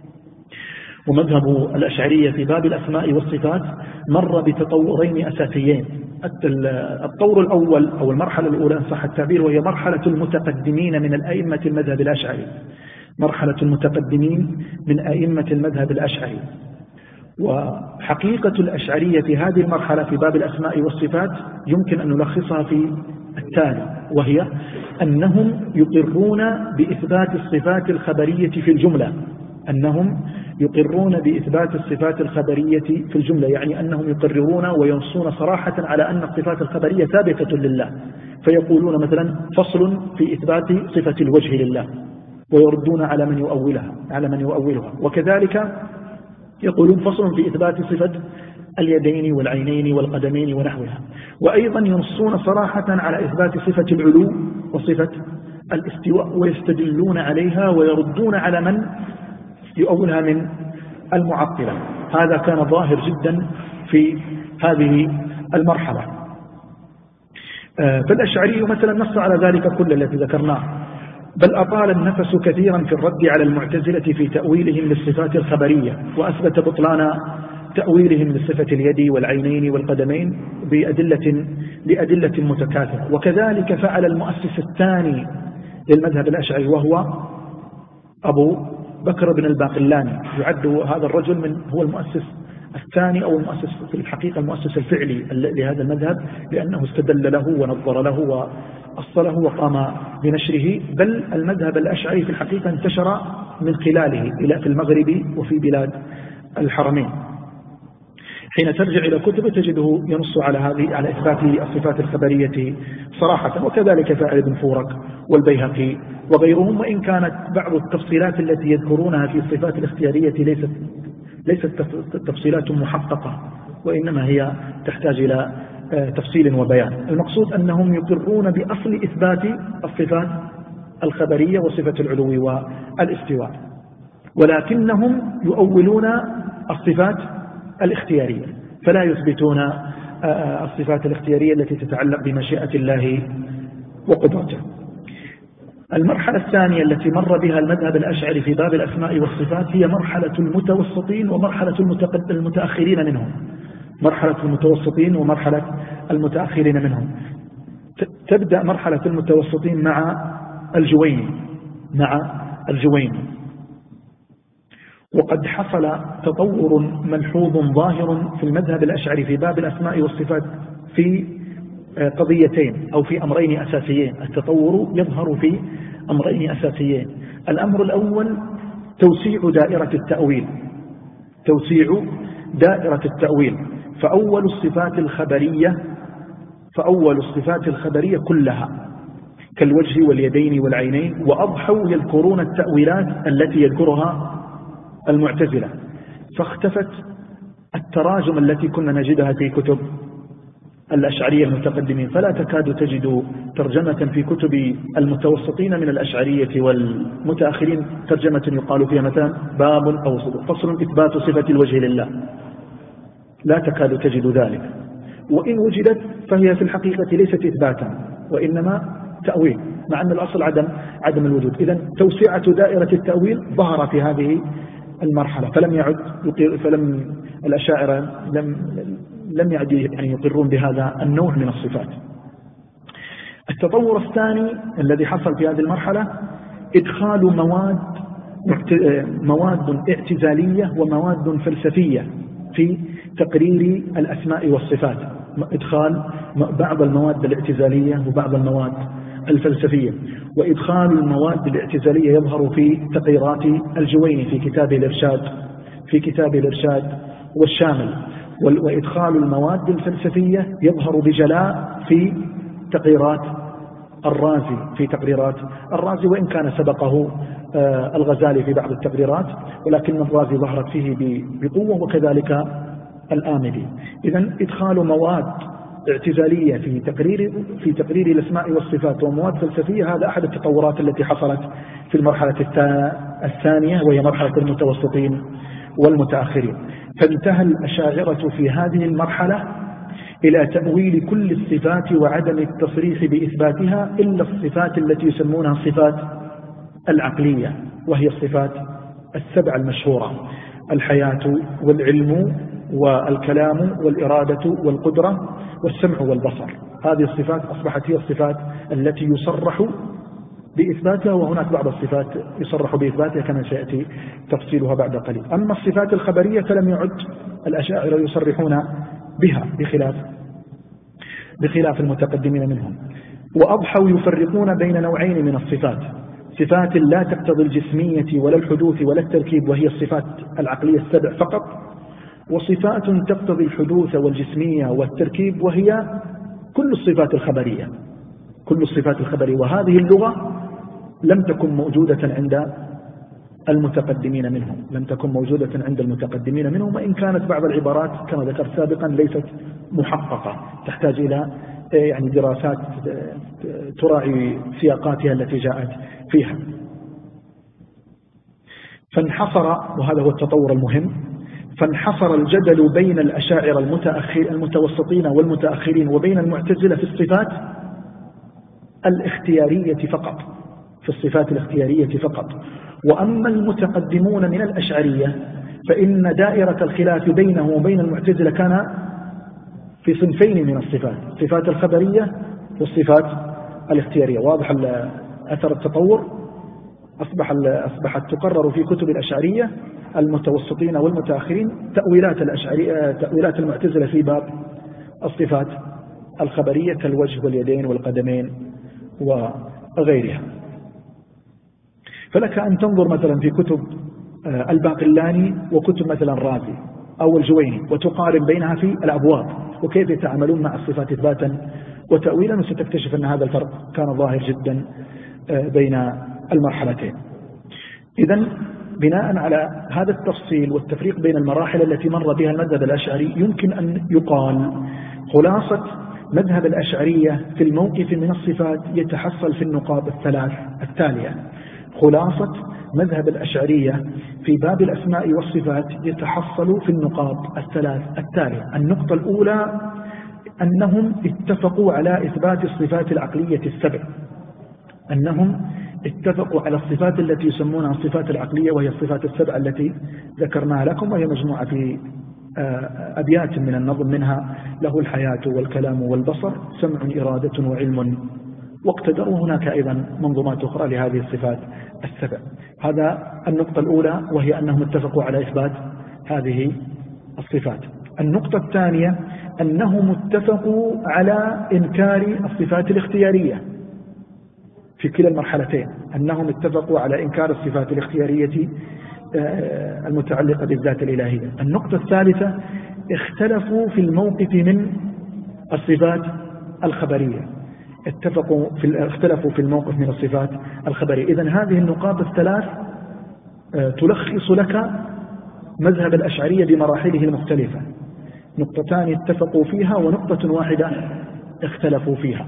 ومذهب الأشعرية في باب الأسماء والصفات مر بتطورين أساسيين. الطور الأول أو المرحلة الأولى إن صح التعبير، وهي مرحلة المتقدمين من الأئمة المذهب الأشعري. مرحلة المتقدمين من أئمة المذهب الأشعري. وحقيقة الأشعرية في هذه المرحلة في باب الأسماء والصفات يمكن أن نلخصها في التالي، وهي أنهم يقرون بإثبات الصفات الخبرية في الجملة. أنهم يقرون بإثبات الصفات الخبرية في الجملة، يعني أنهم يقررون وينصون صراحة على أن الصفات الخبرية ثابتة لله، فيقولون مثلا فصل في إثبات صفة الوجه لله، ويردون على من يؤولها على من يؤولها. وكذلك يقولون فصل في إثبات صفة اليدين والعينين والقدمين ونحوها. وأيضا ينصون صراحة على إثبات صفة العلو وصفة الاستواء، ويستدلون عليها ويردون على من يؤولها من المعطلة. هذا كان ظاهر جدا في هذه المرحلة. فالأشعري مثلا نص على ذلك كل الذي ذكرناه، بل أطال النفس كثيرا في الرد على المعتزلة في تأويلهم للصفات الخبرية، وأثبت بطلان تأويلهم لصفة اليد والعينين والقدمين بأدلة, بأدلة متكاثرة. وكذلك فعل المؤسس الثاني للمذهب الأشعري وهو أبو بكر بن الباقلاني، يعد هذا الرجل من هو المؤسس الثاني أو المؤسس في الحقيقة المؤسس الفعلي لهذا المذهب، لأنه استدل له ونظر له وأصله وقام بنشره. بل المذهب الأشعري في الحقيقة انتشر من خلاله إلى في المغرب وفي بلاد الحرمين. حين ترجع إلى كتبه تجده ينص على هذه على إثبات الصفات الخبرية صراحة، وكذلك فاعل بن فورك والبيهقي وغيرهم، وإن كانت بعض التفصيلات التي يذكرونها في الصفات الاختيارية ليست ليست تفصيلات محققة، وإنما هي تحتاج إلى تفصيل وبيان. المقصود أنهم يقرون بأصل إثبات الصفات الخبرية وصفة العلو والاستواء، ولكنهم يؤولون الصفات الاختيارية، فلا يثبتون الصفات الاختيارية التي تتعلق بمشيئة الله وقدرته. المرحلة الثانية التي مر بها المذهب الأشعري في باب الأسماء والصفات هي مرحلة المتوسطين ومرحلة المتأخرين منهم. مرحلة المتوسطين ومرحلة المتأخرين منهم. تبدأ مرحلة المتوسطين مع الجويني مع الجويني وقد حصل تطور ملحوظ ظاهر في المذهب الأشعري في باب الأسماء والصفات في قضيتين أو في أمرين أساسيين. التطور يظهر في أمرين أساسيين. الأمر الأول توسيع دائرة التأويل توسيع دائرة التأويل فأول الصفات الخبرية فأول الصفات الخبرية كلها كالوجه واليدين والعينين، وأضحوا يذكرون التأويلات التي يذكرها المعتزلة، فاختفت التراجم التي كنا نجدها في كتب الأشعرية المتقدمين، فلا تكاد تجد ترجمة في كتب المتوسطين من الأشعرية والمتأخرين ترجمة يقال فيها مثلا باب أو فصل إثبات صفة الوجه لله، لا تكاد تجد ذلك، وإن وجدت فهي في الحقيقة ليست إثباتا وإنما تأويل، مع أن الأصل عدم عدم الوجود. إذن توسعة دائرة التأويل ظهر في هذه المرحلة، فلم يعد فلم الأشاعرة لم لم يعد يعني يقرون بهذا النوع من الصفات. التطور الثاني الذي حصل في هذه المرحلة إدخال مواد مواد اعتزالية ومواد فلسفية في تقرير الأسماء والصفات، إدخال بعض المواد الاعتزالية وبعض المواد الفلسفية. وإدخال المواد الاعتزالية يظهر في تقريرات الجويني في كتاب الإرشاد في كتاب الإرشاد والشامل، وإدخال المواد الفلسفية يظهر بجلاء في تقريرات الرازي في تقريرات الرازي وإن كان سبقه الغزالي في بعض التقريرات، ولكن الرازي ظهرت فيه بقوة، وكذلك الآمدي. إذن إدخال مواد اعتزالية في تقرير في تقرير الأسماء والصفات ومواد فلسفية، هذا أحد التطورات التي حصلت في المرحلة الثانية وهي مرحلة المتوسطين والمتأخرين. فانتهى الأشاعرة في هذه المرحلة إلى تأويل كل الصفات وعدم التصريح بإثباتها إلا الصفات التي يسمونها الصفات العقلية، وهي الصفات السبع المشهورة: الحياة والعلم والكلام والإرادة والقدرة والسمع والبصر. هذه الصفات أصبحت هي الصفات التي يصرح بإثباتها، وهناك بعض الصفات يصرح بإثباتها كما سيأتي تفصيلها بعد قليل. أما الصفات الخبرية فلم يعد الأشاعرة يصرحون بها بخلاف بخلاف المتقدمين منهم، وأضحوا يفرقون بين نوعين من الصفات: صفات لا تقتضي الجسمية ولا الحدوث ولا التركيب وهي الصفات العقلية السبع فقط، وصفات تقتضي الحدوث والجسمية والتركيب وهي كل الصفات الخبرية كل الصفات الخبرية وهذه اللغة لم تكن موجودة عند المتقدمين منهم لم تكن موجودة عند المتقدمين منهم وإن كانت بعض العبارات كما ذكرت سابقا ليست محققة، تحتاج إلى يعني دراسات تراعي سياقاتها التي جاءت فيها. فانحصر، وهذا هو التطور المهم، فانحصر الجدل بين الأشاعرة المتأخر المتوسطين والمتأخرين وبين المعتزلة في الصفات الاختيارية فقط في الصفات الاختيارية فقط. وأما المتقدمون من الأشعرية فإن دائرة الخلاف بينه وبين المعتزلة كان في صنفين من الصفات: الصفات الخبرية والصفات الاختيارية. واضح أثر التطور؟ أصبح أصبحت تقرر في كتب الأشعرية المتوسطين والمتأخرين تأويلات الأشعرية تأويلات المعتزلة في باب الصفات الخبرية كالوجه واليدين والقدمين وغيرها. فلك أن تنظر مثلا في كتب الباقلاني وكتب مثلا الرازي أو الجويني وتقارن بينها في الأبواب وكيف يتعاملون مع الصفات إثباتا وتأويلا، وستكتشف أن هذا الفرق كان ظاهر جدا بين المرحلتين. إذن بناء على هذا التفصيل والتفريق بين المراحل التي مر بها المذهب الأشعري، يمكن أن يقال خلاصة مذهب الأشعرية في الموقف من الصفات يتحصل في النقاط الثلاث التالية. خلاصة مذهب الأشعرية في باب الأسماء والصفات يتحصل في النقاط الثلاث التالية. النقطة الأولى أنهم اتفقوا على إثبات الصفات العقلية السبع، أنهم اتفقوا على الصفات التي يسمونها الصفات العقلية، وهي الصفات السبع التي ذكرناها لكم، وهي مجموعة في أبيات من النظم، منها له الحياة والكلام والبصر، سمع إرادة وعلم واقتدر، وهناك أيضا منظومات أخرى لهذه الصفات السبع. هذا النقطة الأولى، وهي أنهم اتفقوا على إثبات هذه الصفات. النقطة الثانية أنهم اتفقوا على إنكار الصفات الاختيارية في كلا المرحلتين، أنهم اتفقوا على إنكار الصفات الاختيارية المتعلقة بالذات الإلهية. النقطة الثالثة اختلفوا في الموقف من الصفات الخبرية، اتفقوا في اختلفوا في الموقف من الصفات الخبرية. إذن هذه النقاط الثلاث تلخص لك مذهب الأشعرية بمراحله المختلفة، نقطتان اتفقوا فيها ونقطة واحدة اختلفوا فيها.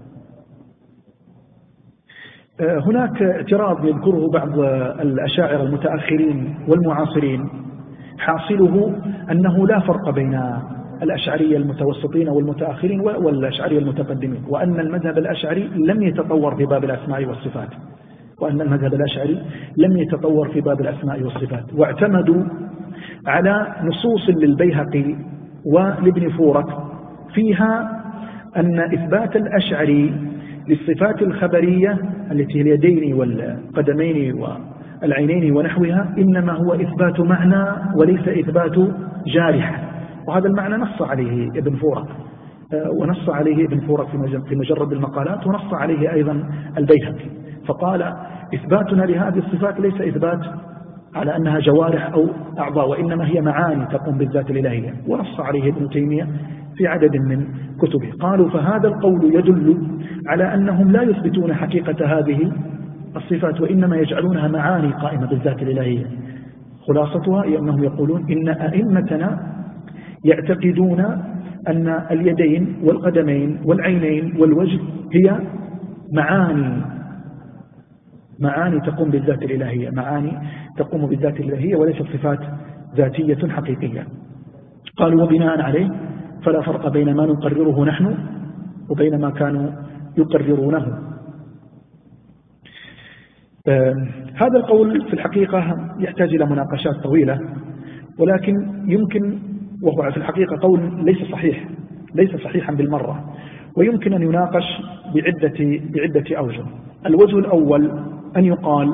هناك اعتراض يذكره بعض الأشاعرة المتأخرين والمعاصرين، حاصله أنه لا فرق بين الأشعرية المتوسطين والمتأخرين والأشعرية المتقدمين، وأن المذهب الأشعري لم يتطور في باب الأسماء والصفات، وأن المذهب الأشعري لم يتطور في باب الأسماء والصفات، واعتمدوا على نصوص للبيهقي ولابن فورك فيها أن إثبات الأشعري للصفات الخبرية التي هي اليدين والقدمين والعينين ونحوها إنما هو إثبات معنى وليس إثبات جارحة، وهذا المعنى نص عليه ابن فورك، ونص عليه ابن فورك في مجرد المقالات، ونص عليه أيضا البيهقي، فقال إثباتنا لهذه الصفات ليس إثبات على أنها جوارح أو أعضاء، وإنما هي معاني تقوم بالذات الإلهية، ونص عليه ابن تيمية في عدد من كتبه. قالوا فهذا القول يدل على أنهم لا يثبتون حقيقة هذه الصفات، وإنما يجعلونها معاني قائمة بالذات الإلهية. خلاصتها هي أنهم يقولون إن أئمتنا يعتقدون أن اليدين والقدمين والعينين والوجه هي معاني معاني تقوم بالذات الإلهية، معاني تقوم بالذات الإلهية وليست صفات ذاتية حقيقية. قالوا وبناء عليه فلا فرق بين ما نقرره نحن وبين ما كانوا يقررونه. آه هذا القول في الحقيقة يحتاج إلى مناقشات طويلة، ولكن يمكن، وهو في الحقيقة قول ليس صحيح ليس صحيحا بالمرة، ويمكن أن يناقش بعدة, بعدة أوجه. الوجه الأول أن يقال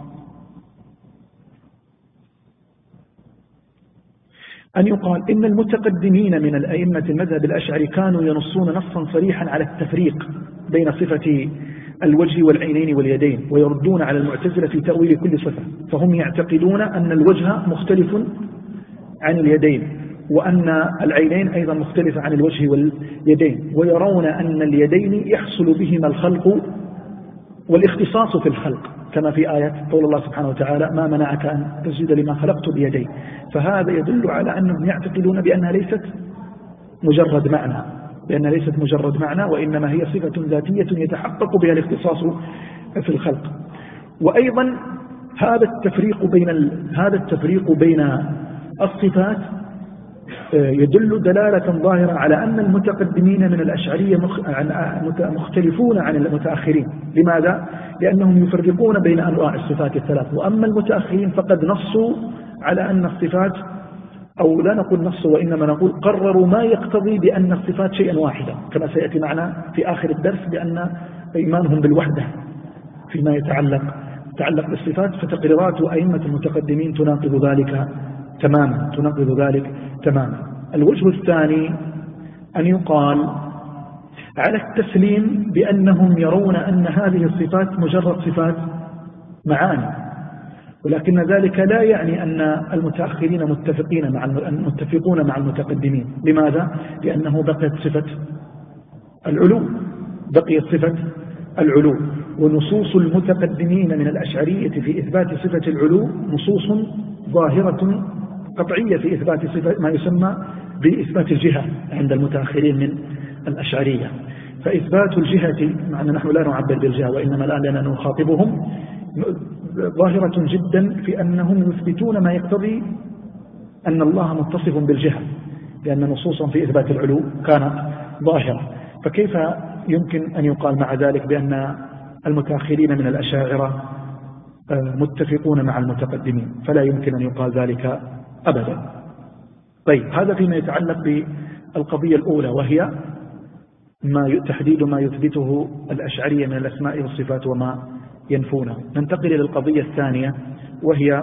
أن يقال إن المتقدمين من الأئمة المذهب الأشعري كانوا ينصون نصا صريحا على التفريق بين صفة الوجه والعينين واليدين، ويردون على المعتزلة في تأويل كل صفة، فهم يعتقدون أن الوجه مختلف عن اليدين، وأن العينين أيضا مختلفة عن الوجه واليدين، ويرون أن اليدين يحصل بهما الخلق والاختصاص في الخلق، كما في آية قول الله سبحانه وتعالى ما منعك أن تسجد لما خلقت بيدي. فهذا يدل على أنهم يعتقدون بأنها ليست مجرد معنى بأنها ليست مجرد معنى وإنما هي صفة ذاتية يتحقق بها الاختصاص في الخلق. وأيضا هذا التفريق بين هذا التفريق بين الصفات يدل دلالة ظاهرة على أن المتقدمين من الأشعرية مختلفون عن المتأخرين. لماذا؟ لأنهم يفرقون بين أنواع الصفات الثلاث، وأما المتأخرين فقد نصوا على أن الصفات، أو لا نقول نصوا وإنما نقول قرروا ما يقتضي بأن الصفات شيئا واحدا، كما سيأتي معنا في آخر الدرس بأن إيمانهم بالوحدة فيما يتعلق تتعلق بالصفات فتقريرات أئمة المتقدمين تناقض ذلك تماما تناقض ذلك تماما. الوجه الثاني أن يقال على التسليم بأنهم يرون أن هذه الصفات مجرد صفات معاني، ولكن ذلك لا يعني أن المتأخرين متفقين مع متفقون مع المتقدمين. لماذا؟ لأنه بقيت صفة العلو بقيت صفة العلو ونصوص المتقدمين من الأشعرية في إثبات صفة العلو نصوص ظاهرة قطعية في إثبات صفة ما يسمى بإثبات الجهة عند المتأخرين من الأشعرية. فإثبات الجهة، مع أن نحن لا نعبر بالجهة وإنما الآن لأننا نخاطبهم، ظاهرة جدا في أنهم يثبتون ما يقتضي أن الله متصف بالجهة، لأن نصوصا في إثبات العلو كانت ظاهرة. فكيف يمكن أن يقال مع ذلك بأن المتأخرين من الأشاعرة متفقون مع المتقدمين؟ فلا يمكن أن يقال ذلك أبدا. طيب، هذا فيما يتعلق بالقضية الأولى، وهي ما تحديد ما يثبته الأشعرية من الأسماء والصفات وما ينفونه. ننتقل إلى القضية الثانية، وهي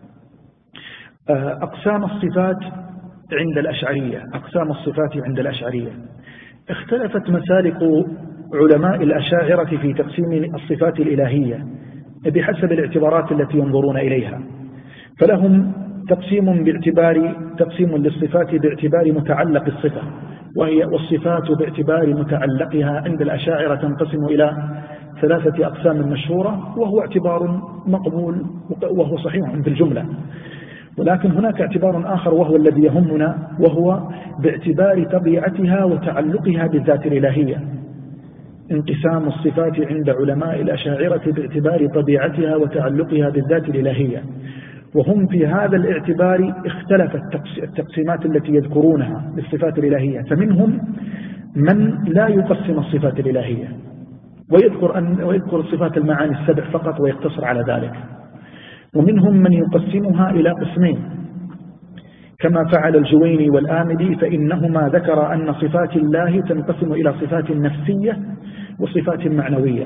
أقسام الصفات عند الأشعرية. أقسام الصفات عند الأشعرية اختلفت مسالك علماء الأشاعرة في تقسيم الصفات الإلهية بحسب الاعتبارات التي ينظرون إليها. فلهم تقسيم باعتبار تقسيم للصفات باعتبار متعلق الصفة، وهي والصفات باعتبار متعلقها عند الأشاعرة تنقسم إلى ثلاثة أقسام مشهورة، وهو اعتبار مقبول وهو صحيح في الجملة. ولكن هناك اعتبار آخر وهو الذي يهمنا، وهو باعتبار طبيعتها وتعلقها بالذات الإلهية. انقسام الصفات عند علماء الأشاعرة باعتبار طبيعتها وتعلقها بالذات الإلهية، وهم في هذا الاعتبار اختلفت التقسيمات التي يذكرونها للصفات الإلهية. فمنهم من لا يقسم الصفات الإلهية ويذكر, أن ويذكر الصفات المعاني السبع فقط ويقتصر على ذلك، ومنهم من يقسمها إلى قسمين كما فعل الجويني والآمدي، فإنهما ذكر أن صفات الله تنقسم إلى صفات نفسية وصفات معنوية.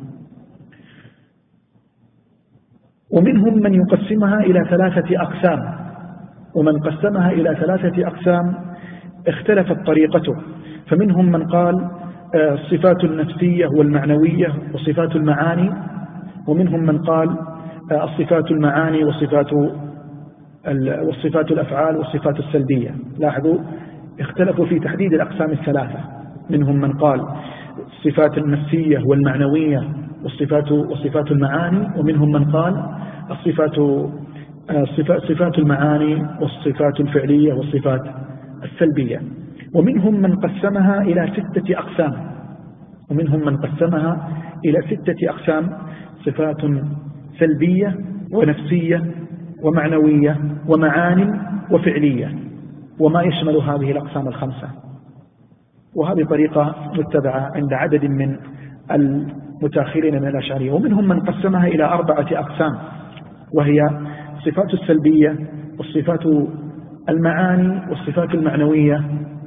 ومنهم من يقسمها إلى ثلاثة أقسام، ومن قسمها إلى ثلاثة أقسام اختلفت طريقته. فمنهم من قال الصفات النفسية والمعنوية وصفات المعاني، ومنهم من قال الصفات المعاني وصفات والصفات الأفعال والصفات السلبية. لاحظوا اختلفوا في تحديد الأقسام الثلاثة. منهم من قال الصفات النفسية والمعنوية والصفات والصفات المعاني، ومنهم من قال الصفات الصفات صفات المعاني والصفات الفعلية والصفات السلبية. ومنهم من قسمها إلى ستة أقسام ومنهم من قسمها إلى ستة أقسام: صفات سلبية ونفسية ومعنوية ومعان وفعلية، وما يشمل هذه الأقسام الخمسة. وهذه طريقة متبعة عند عدد من المتأخرين من الأشعرية. ومنهم من قسمها إلى أربعة أقسام، وهي الصفات السلبية والصفات المعاني والصفات المعنوية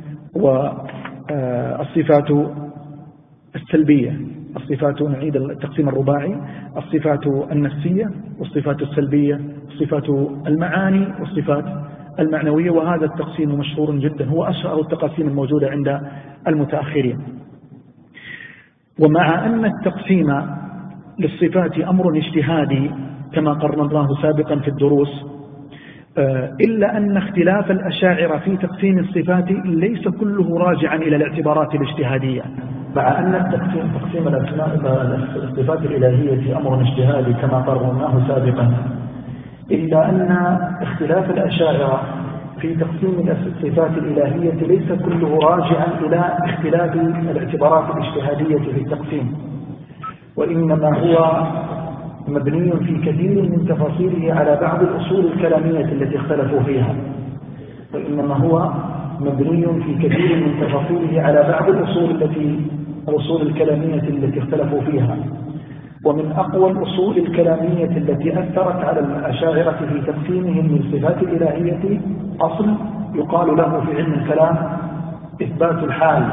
والصفات السلبية. الصفات، نعيد التقسيم الرباعي: الصفات النفسية والصفات السلبية والصفات المعاني والصفات المعنوية. وهذا التقسيم مشهور جدا، هو أشهر التقاسيم الموجودة عند المتأخرين. ومع أن التقسيم للصفات أمر اجتهادي كما قررناه سابقا في الدروس، إلا أن اختلاف الأشاعرة في تقسيم الصفات ليس كله راجعا إلى الاعتبارات الاجتهادية. مع أن التقسيم تقسيم الصفات الإلهية أمر اجتهادي كما قررناه سابقا، إلا أن اختلاف الأشاعرة في تقسيم الصفات الإلهية ليس كله راجعا إلى اختلاف الاعتبارات الاجتهادية في التقسيم، وإنما هو مبني في كثير من تفاصيله على بعض الأصول الكلامية التي اختلفوا فيها وإنما هو مبني في كثير من تفاصيله على بعض الأصول التي الأصول الكلامية التي اختلفوا فيها. ومن أقوى الأصول الكلامية التي أثرت على الأشاعرة في تقسيمهم للصفات الإلهية أصل يقال له في علم الكلام إثبات الحال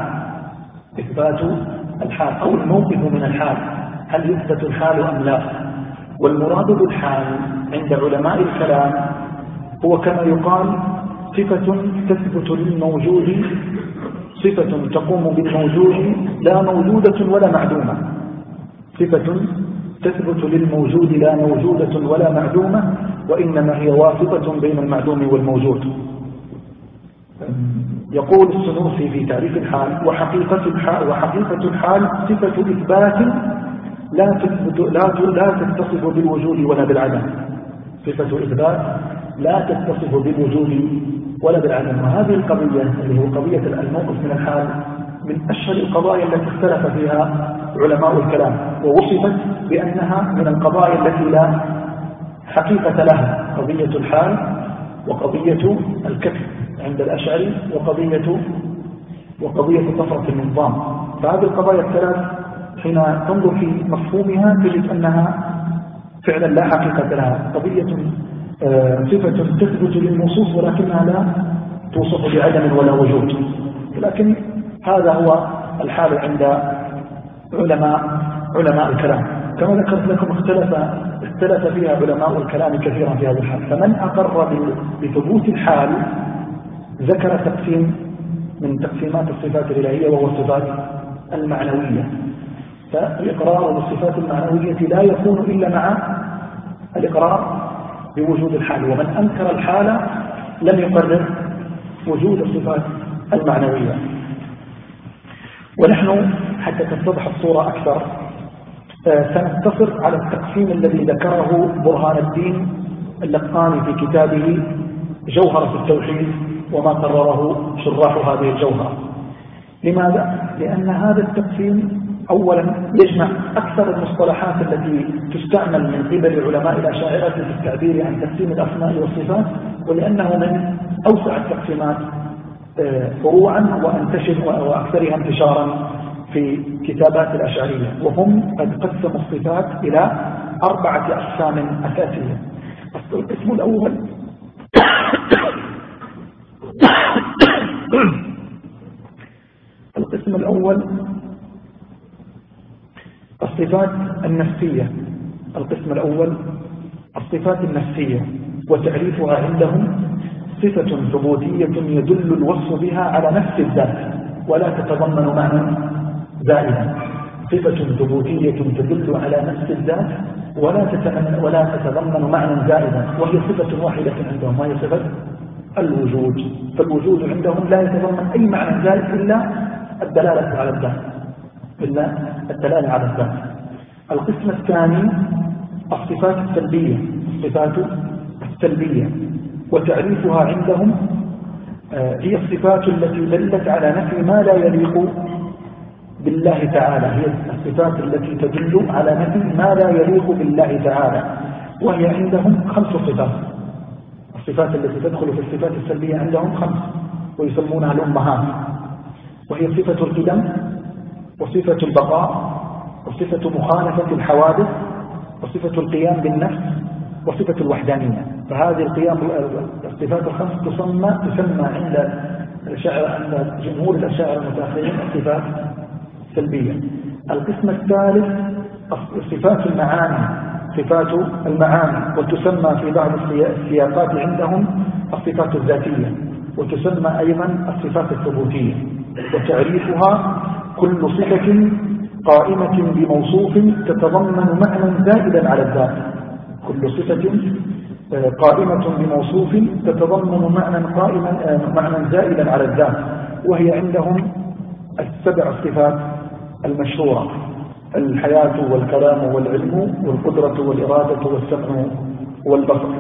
إثبات الحال أو الموقف من الحال، هل يثبت الحال أم لا؟ والمراد بالحال عند علماء الكلام هو كما يقال صفة تثبت للموجود، صفة تقوم بالموجود لا موجودة ولا معدومة، صفة تثبت للموجود لا موجودة ولا معدومة، وإنما هي واسطة بين المعدوم والموجود. يقول السنوسي في تعريف الحال: وحقيقة الحال, وحقيقة الحال صفة إثبات لا تثبت لا لا تتصف بالوجود ولا بالعدم، صفة إثبات لا تتصف بالوجود ولا بالعدم. وهذه القضية اللي هو قضية الموقف من الحال من أشهر القضايا التي اختلف فيها علماء الكلام، ووصفت بأنها من القضايا التي لا حقيقة لها، قضية الحال وقضية الكتب عند الأشعري وقضية وقضية طفرة النظام. فهذه القضايا الثلاث حين تنظر في مفهومها تجد أنها فعلا لا حقيقة لها، قضية صفة تثبت للنصوص ولكنها لا توصف بعدم ولا وجود. لكن هذا هو الحال عند علماء علماء الكلام. كما ذكرت لكم اختلف اختلف فيها علماء الكلام كثيرا في هذا الحال. فمن أقر بثبوت الحال ذكر تقسيم من تقسيمات الصفات الإلهية وهو الصفات المعنوية. فالإقرار بالصفات المعنوية لا يكون إلا مع الإقرار بوجود الحال، ومن أنكر الحال لم يقرر وجود الصفات المعنوية. ونحن حتى تتضح الصورة أكثر سنقتصر على التقسيم الذي ذكره برهان الدين اللقاني في كتابه جوهرة التوحيد وما قرره شراح هذه الجوهرة. لماذا؟ لأن هذا التقسيم أولا يجمع أكثر المصطلحات التي تستعمل من قبل علماء الأشاعرة في التعبير عن تقسيم الأسماء والصفات، ولأنه من أوسع التقسيمات فروعا وانتشر وأكثرها انتشارا في كتابات الأشعرية. وهم قد قسموا الصفات إلى أربعة أقسام أساسية. القسم الأول القسم الأول الصفات النفسية. القسم الأول الصفات النفسية، وتعريفها عندهم صفة ثبوتية يدل الوصف بها على نفس الذات ولا تتضمن معنى زائدا. صفة ثبوتية تدل على نفس الذات ولا ولا تتضمن معنى زائدا، وهي صفة واحدة عندهم، وهي صفة الوجود. فالوجود عندهم لا يتضمن أي معنى زائد إلا الدلالة على الذات إلا الدلالة على الذات. القسم الثاني الصفات السلبية. الصفات السلبية وتعريفها عندهم هي الصفات التي دلت على نفي ما لا يليق بالله تعالى، هي الصفات التي تدل على نفي ما لا يليق بالله تعالى، وهي عندهم خمس صفات. الصفات التي تدخل في الصفات السلبية عندهم خمس ويسمونها الأمهات، وهي صفة القدم وصفة البقاء وصفة مخالفة الحوادث وصفة القيام بالنفس وصفة الوحدانية. فهذه القيام الصفات الخمس تسمى تسمى عند الشاعر عند جمهور الأشاعرة المتأخرين الصفات السلبية. القسم الثالث صفات المعاني، صفات المعاني، وتسمى في بعض السياقات عندهم الصفات الذاتية، وتسمى أيضا الصفات الثبوتية. وتعريفها كل صفة قائمة بموصوف تتضمن معنى زائدا على الذات، كل صفة قائمة بموصوف تتضمن معنى قائما معنى زائدا على الذات، وهي عندهم السبع الصفات المشهورة: الحياة والكلام والعلم والقدرة والإرادة والسمع والبصر.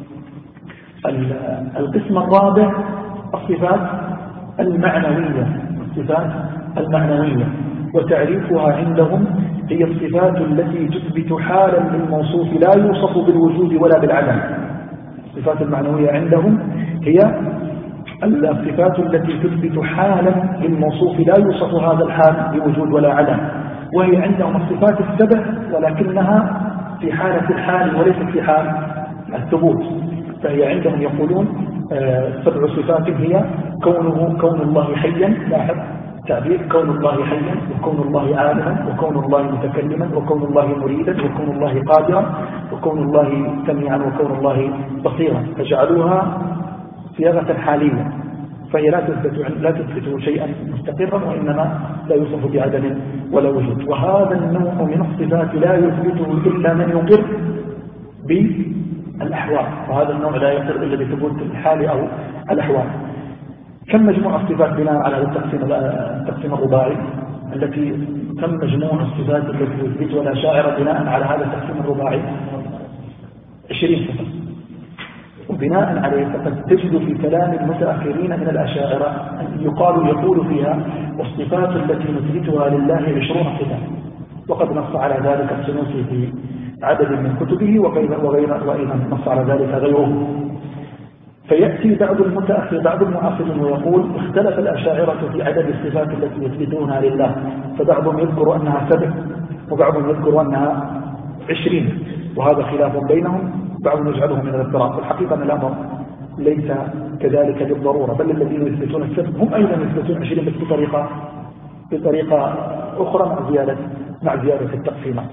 القسم الرابع الصفات المعنوية. الصفات المعنوية وتعريفها عندهم هي الصفات التي تثبت حالا للموصوف لا يوصف بالوجود ولا بالعدم. الصفات المعنوية عندهم هي الصفات التي تثبت حالا للموصوف لا يوصف هذا الحال بوجود ولا عدم، وهي عندهم الصفات السبع ولكنها في حالة الحال وليست في حال الثبوت. فهي عندهم يقولون سبع صفات هي كونه كون الله حيا، لاحظ التعبير كون الله حيا وكون الله عالما وكون الله متكلما وكون الله مريدا وكون الله قادرا وكون الله سميعا وكون الله بصيرا، فجعلوها صياغة حالية، فهي لا تثبت لا تثبت شيئا مستقرا، وإنما لا يوصف بعدم ولا وجود. وهذا النوع من الصفات لا يثبته إلا من يقر بالأحوال، وهذا النوع لا يقر إلا بثبوت الحال أو الأحوال. كم مجموع الصفات بناء على التقسيم التقسيم الرباعي التي كم مجموع الصفات التي يثبتها الأشاعرة بناء على هذا التقسيم الرباعي؟ عشرين صفة. وبناء عليه فقد تجد في كلام المتأخرين من الأشاعرة أن يقال يقول فيها والصفات التي نثبتها لله عشرون صفة، وقد نص على ذلك السنوسي في عدد من كتبه وغير وغير وأيضا نص على ذلك غيره. فيأتي بعض المتأخر بعض المعاصرين ويقول اختلف الأشاعرة في عدد الصفات التي يثبتونها لله، فبعضهم يذكر أنها سبع وبعضهم يذكر أنها عشرين، وهذا خلاف بينهم، بعضهم يجعله من الاضطراب. والحقيقة أن الأمر ليس كذلك بالضرورة، بل الذين يثبتون السبع هم أيضا يثبتون عشرين، بس بطريقة بطريقة أخرى مع زيادة مع زيادة التقسيمات.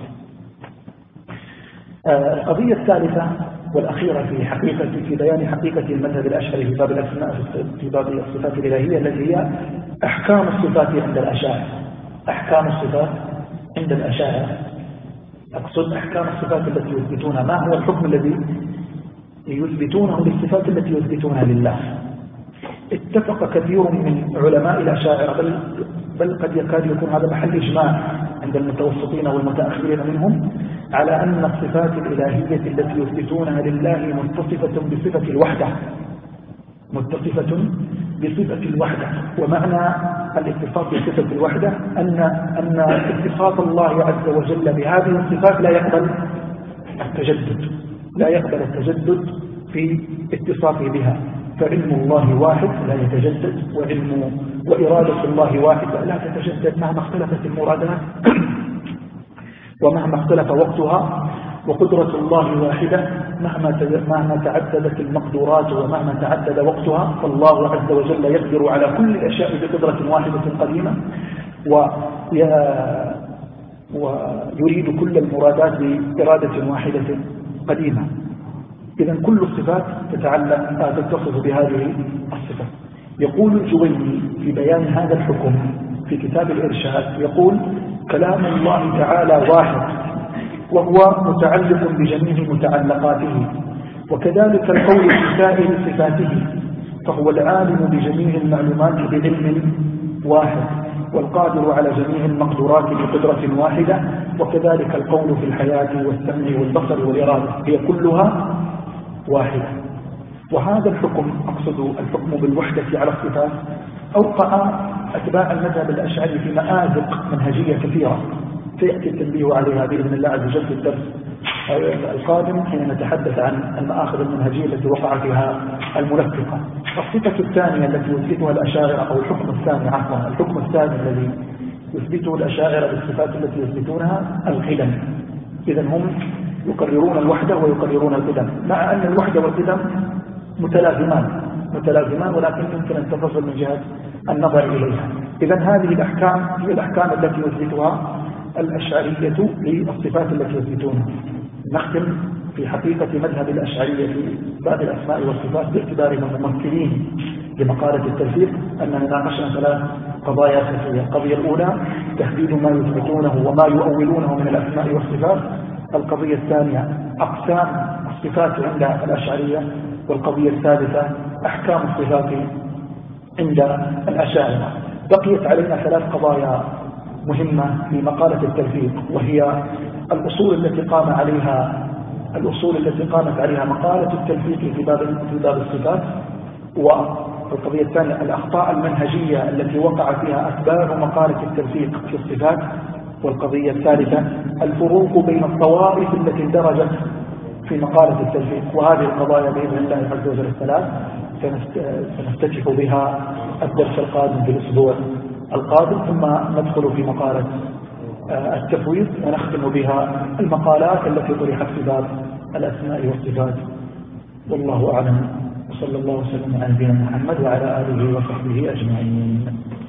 القضية الثالثة والأخيرة في حقيقة في بيان حقيقة المذهب الأشعري في باب الأسماء في باب الصفات الإلهية التي هي أحكام الصفات عند الأشاعرة. أحكام الصفات عند الأشاعرة، أقصد أحكام الصفات التي يثبتونها، ما هو الحكم الذي يثبتونه للصفات التي يثبتونها لله. اتفق كثير من علماء الأشاعرة بل, بل قد يكاد يكون هذا محل إجماع عند المتوسطين والمتأخرين منهم على أن الصفات الإلهية التي يثبتونها لله متصفة بصفة الوحدة متصفة بصفة الوحدة. ومعنى الاتصاف بصفة الوحدة أن أن اتصاف الله عز وجل بهذه الصفات لا يقبل التجدد لا يقبل التجدد في اتصافه بها، فعلم الله واحد لا يتجدد، وعلم وإرادة الله واحدة لا تتجدد مهما اختلفت المرادات ومهما اختلف وقتها، وقدرة الله واحدة مهما مهما تعددت المقدورات ومهما تعدد وقتها، فالله عز وجل يقدر على كل الأشياء بقدرة واحدة قديمة، ويريد كل المرادات بإرادة واحدة قديمة. إذن كل الصفات تتعلق تتصف بهذه الصفة. يقول الجويني في بيان هذا الحكم في كتاب الإرشاد، يقول كلام الله تعالى واحد وهو متعلق بجميع متعلقاته، وكذلك القول في سائر صفاته، فهو العالم بجميع المعلومات بعلم واحد، والقادر على جميع المقدورات بقدرة واحدة، وكذلك القول في الحياة والسمع والبصر والإرادة هي كلها واحدة. وهذا الحكم، أقصد الحكم بالوحدة على الصفات، أوقع أتباع المذهب الأشعري في مآزق منهجية كثيرة سيأتي التنبيه عليها بإذن الله عز وجل في الدرس القادم حين نتحدث عن المآخذ المنهجية التي وقع فيها الملفقة. الصفة الثانية التي يثبتها الأشاعرة، أو الحكم الثاني عفوا الحكم الثاني الذي يثبته الأشاعرة بالصفات التي يثبتونها القدم. إذن هم يقررون الوحدة ويقررون القدم، مع أن الوحدة والقدم متلازمان متلازمان ولكن يمكن أن تفصل من جهة النظر إليها. إذن هذه الأحكام هي الأحكام التي يثبتها الأشعرية للصفات التي يثبتونها. نختم في حقيقة مذهب الأشعرية في باب الأسماء والصفات باعتبارهم ممثلين لمقالة التلفيق أننا ناقشنا ثلاث قضايا أساسية. القضية الأولى تحديد ما يثبتونه وما يؤولونه من الأسماء والصفات. القضية الثانية أقسام الصفات عند الأشعرية. والقضية الثالثة أحكام الصفات عند الأشاعرة. بقيت علينا ثلاث قضايا مهمة في مقالة التلفيق، وهي الأصول التي قام عليها الأصول التي قامت عليها مقالة التلفيق في باب في باب الصفات. والقضية الثانية الأخطاء المنهجية التي وقع فيها أتباع مقالة التلفيق في الصفات. والقضية الثالثة الفروق بين الطوائف التي اندرجت في مقالة التلفيق. وهذه القضايا بإذن الله عز وجل الثلاث سنفتتح بها الدرس القادم في الأسبوع القادم، ثم ندخل في مقالة التفويض ونختم بها المقالات التي طرحت في باب الأسماء والصفات. والله أعلم، وصلى الله وسلم على نبينا محمد وعلى آله وصحبه أجمعين.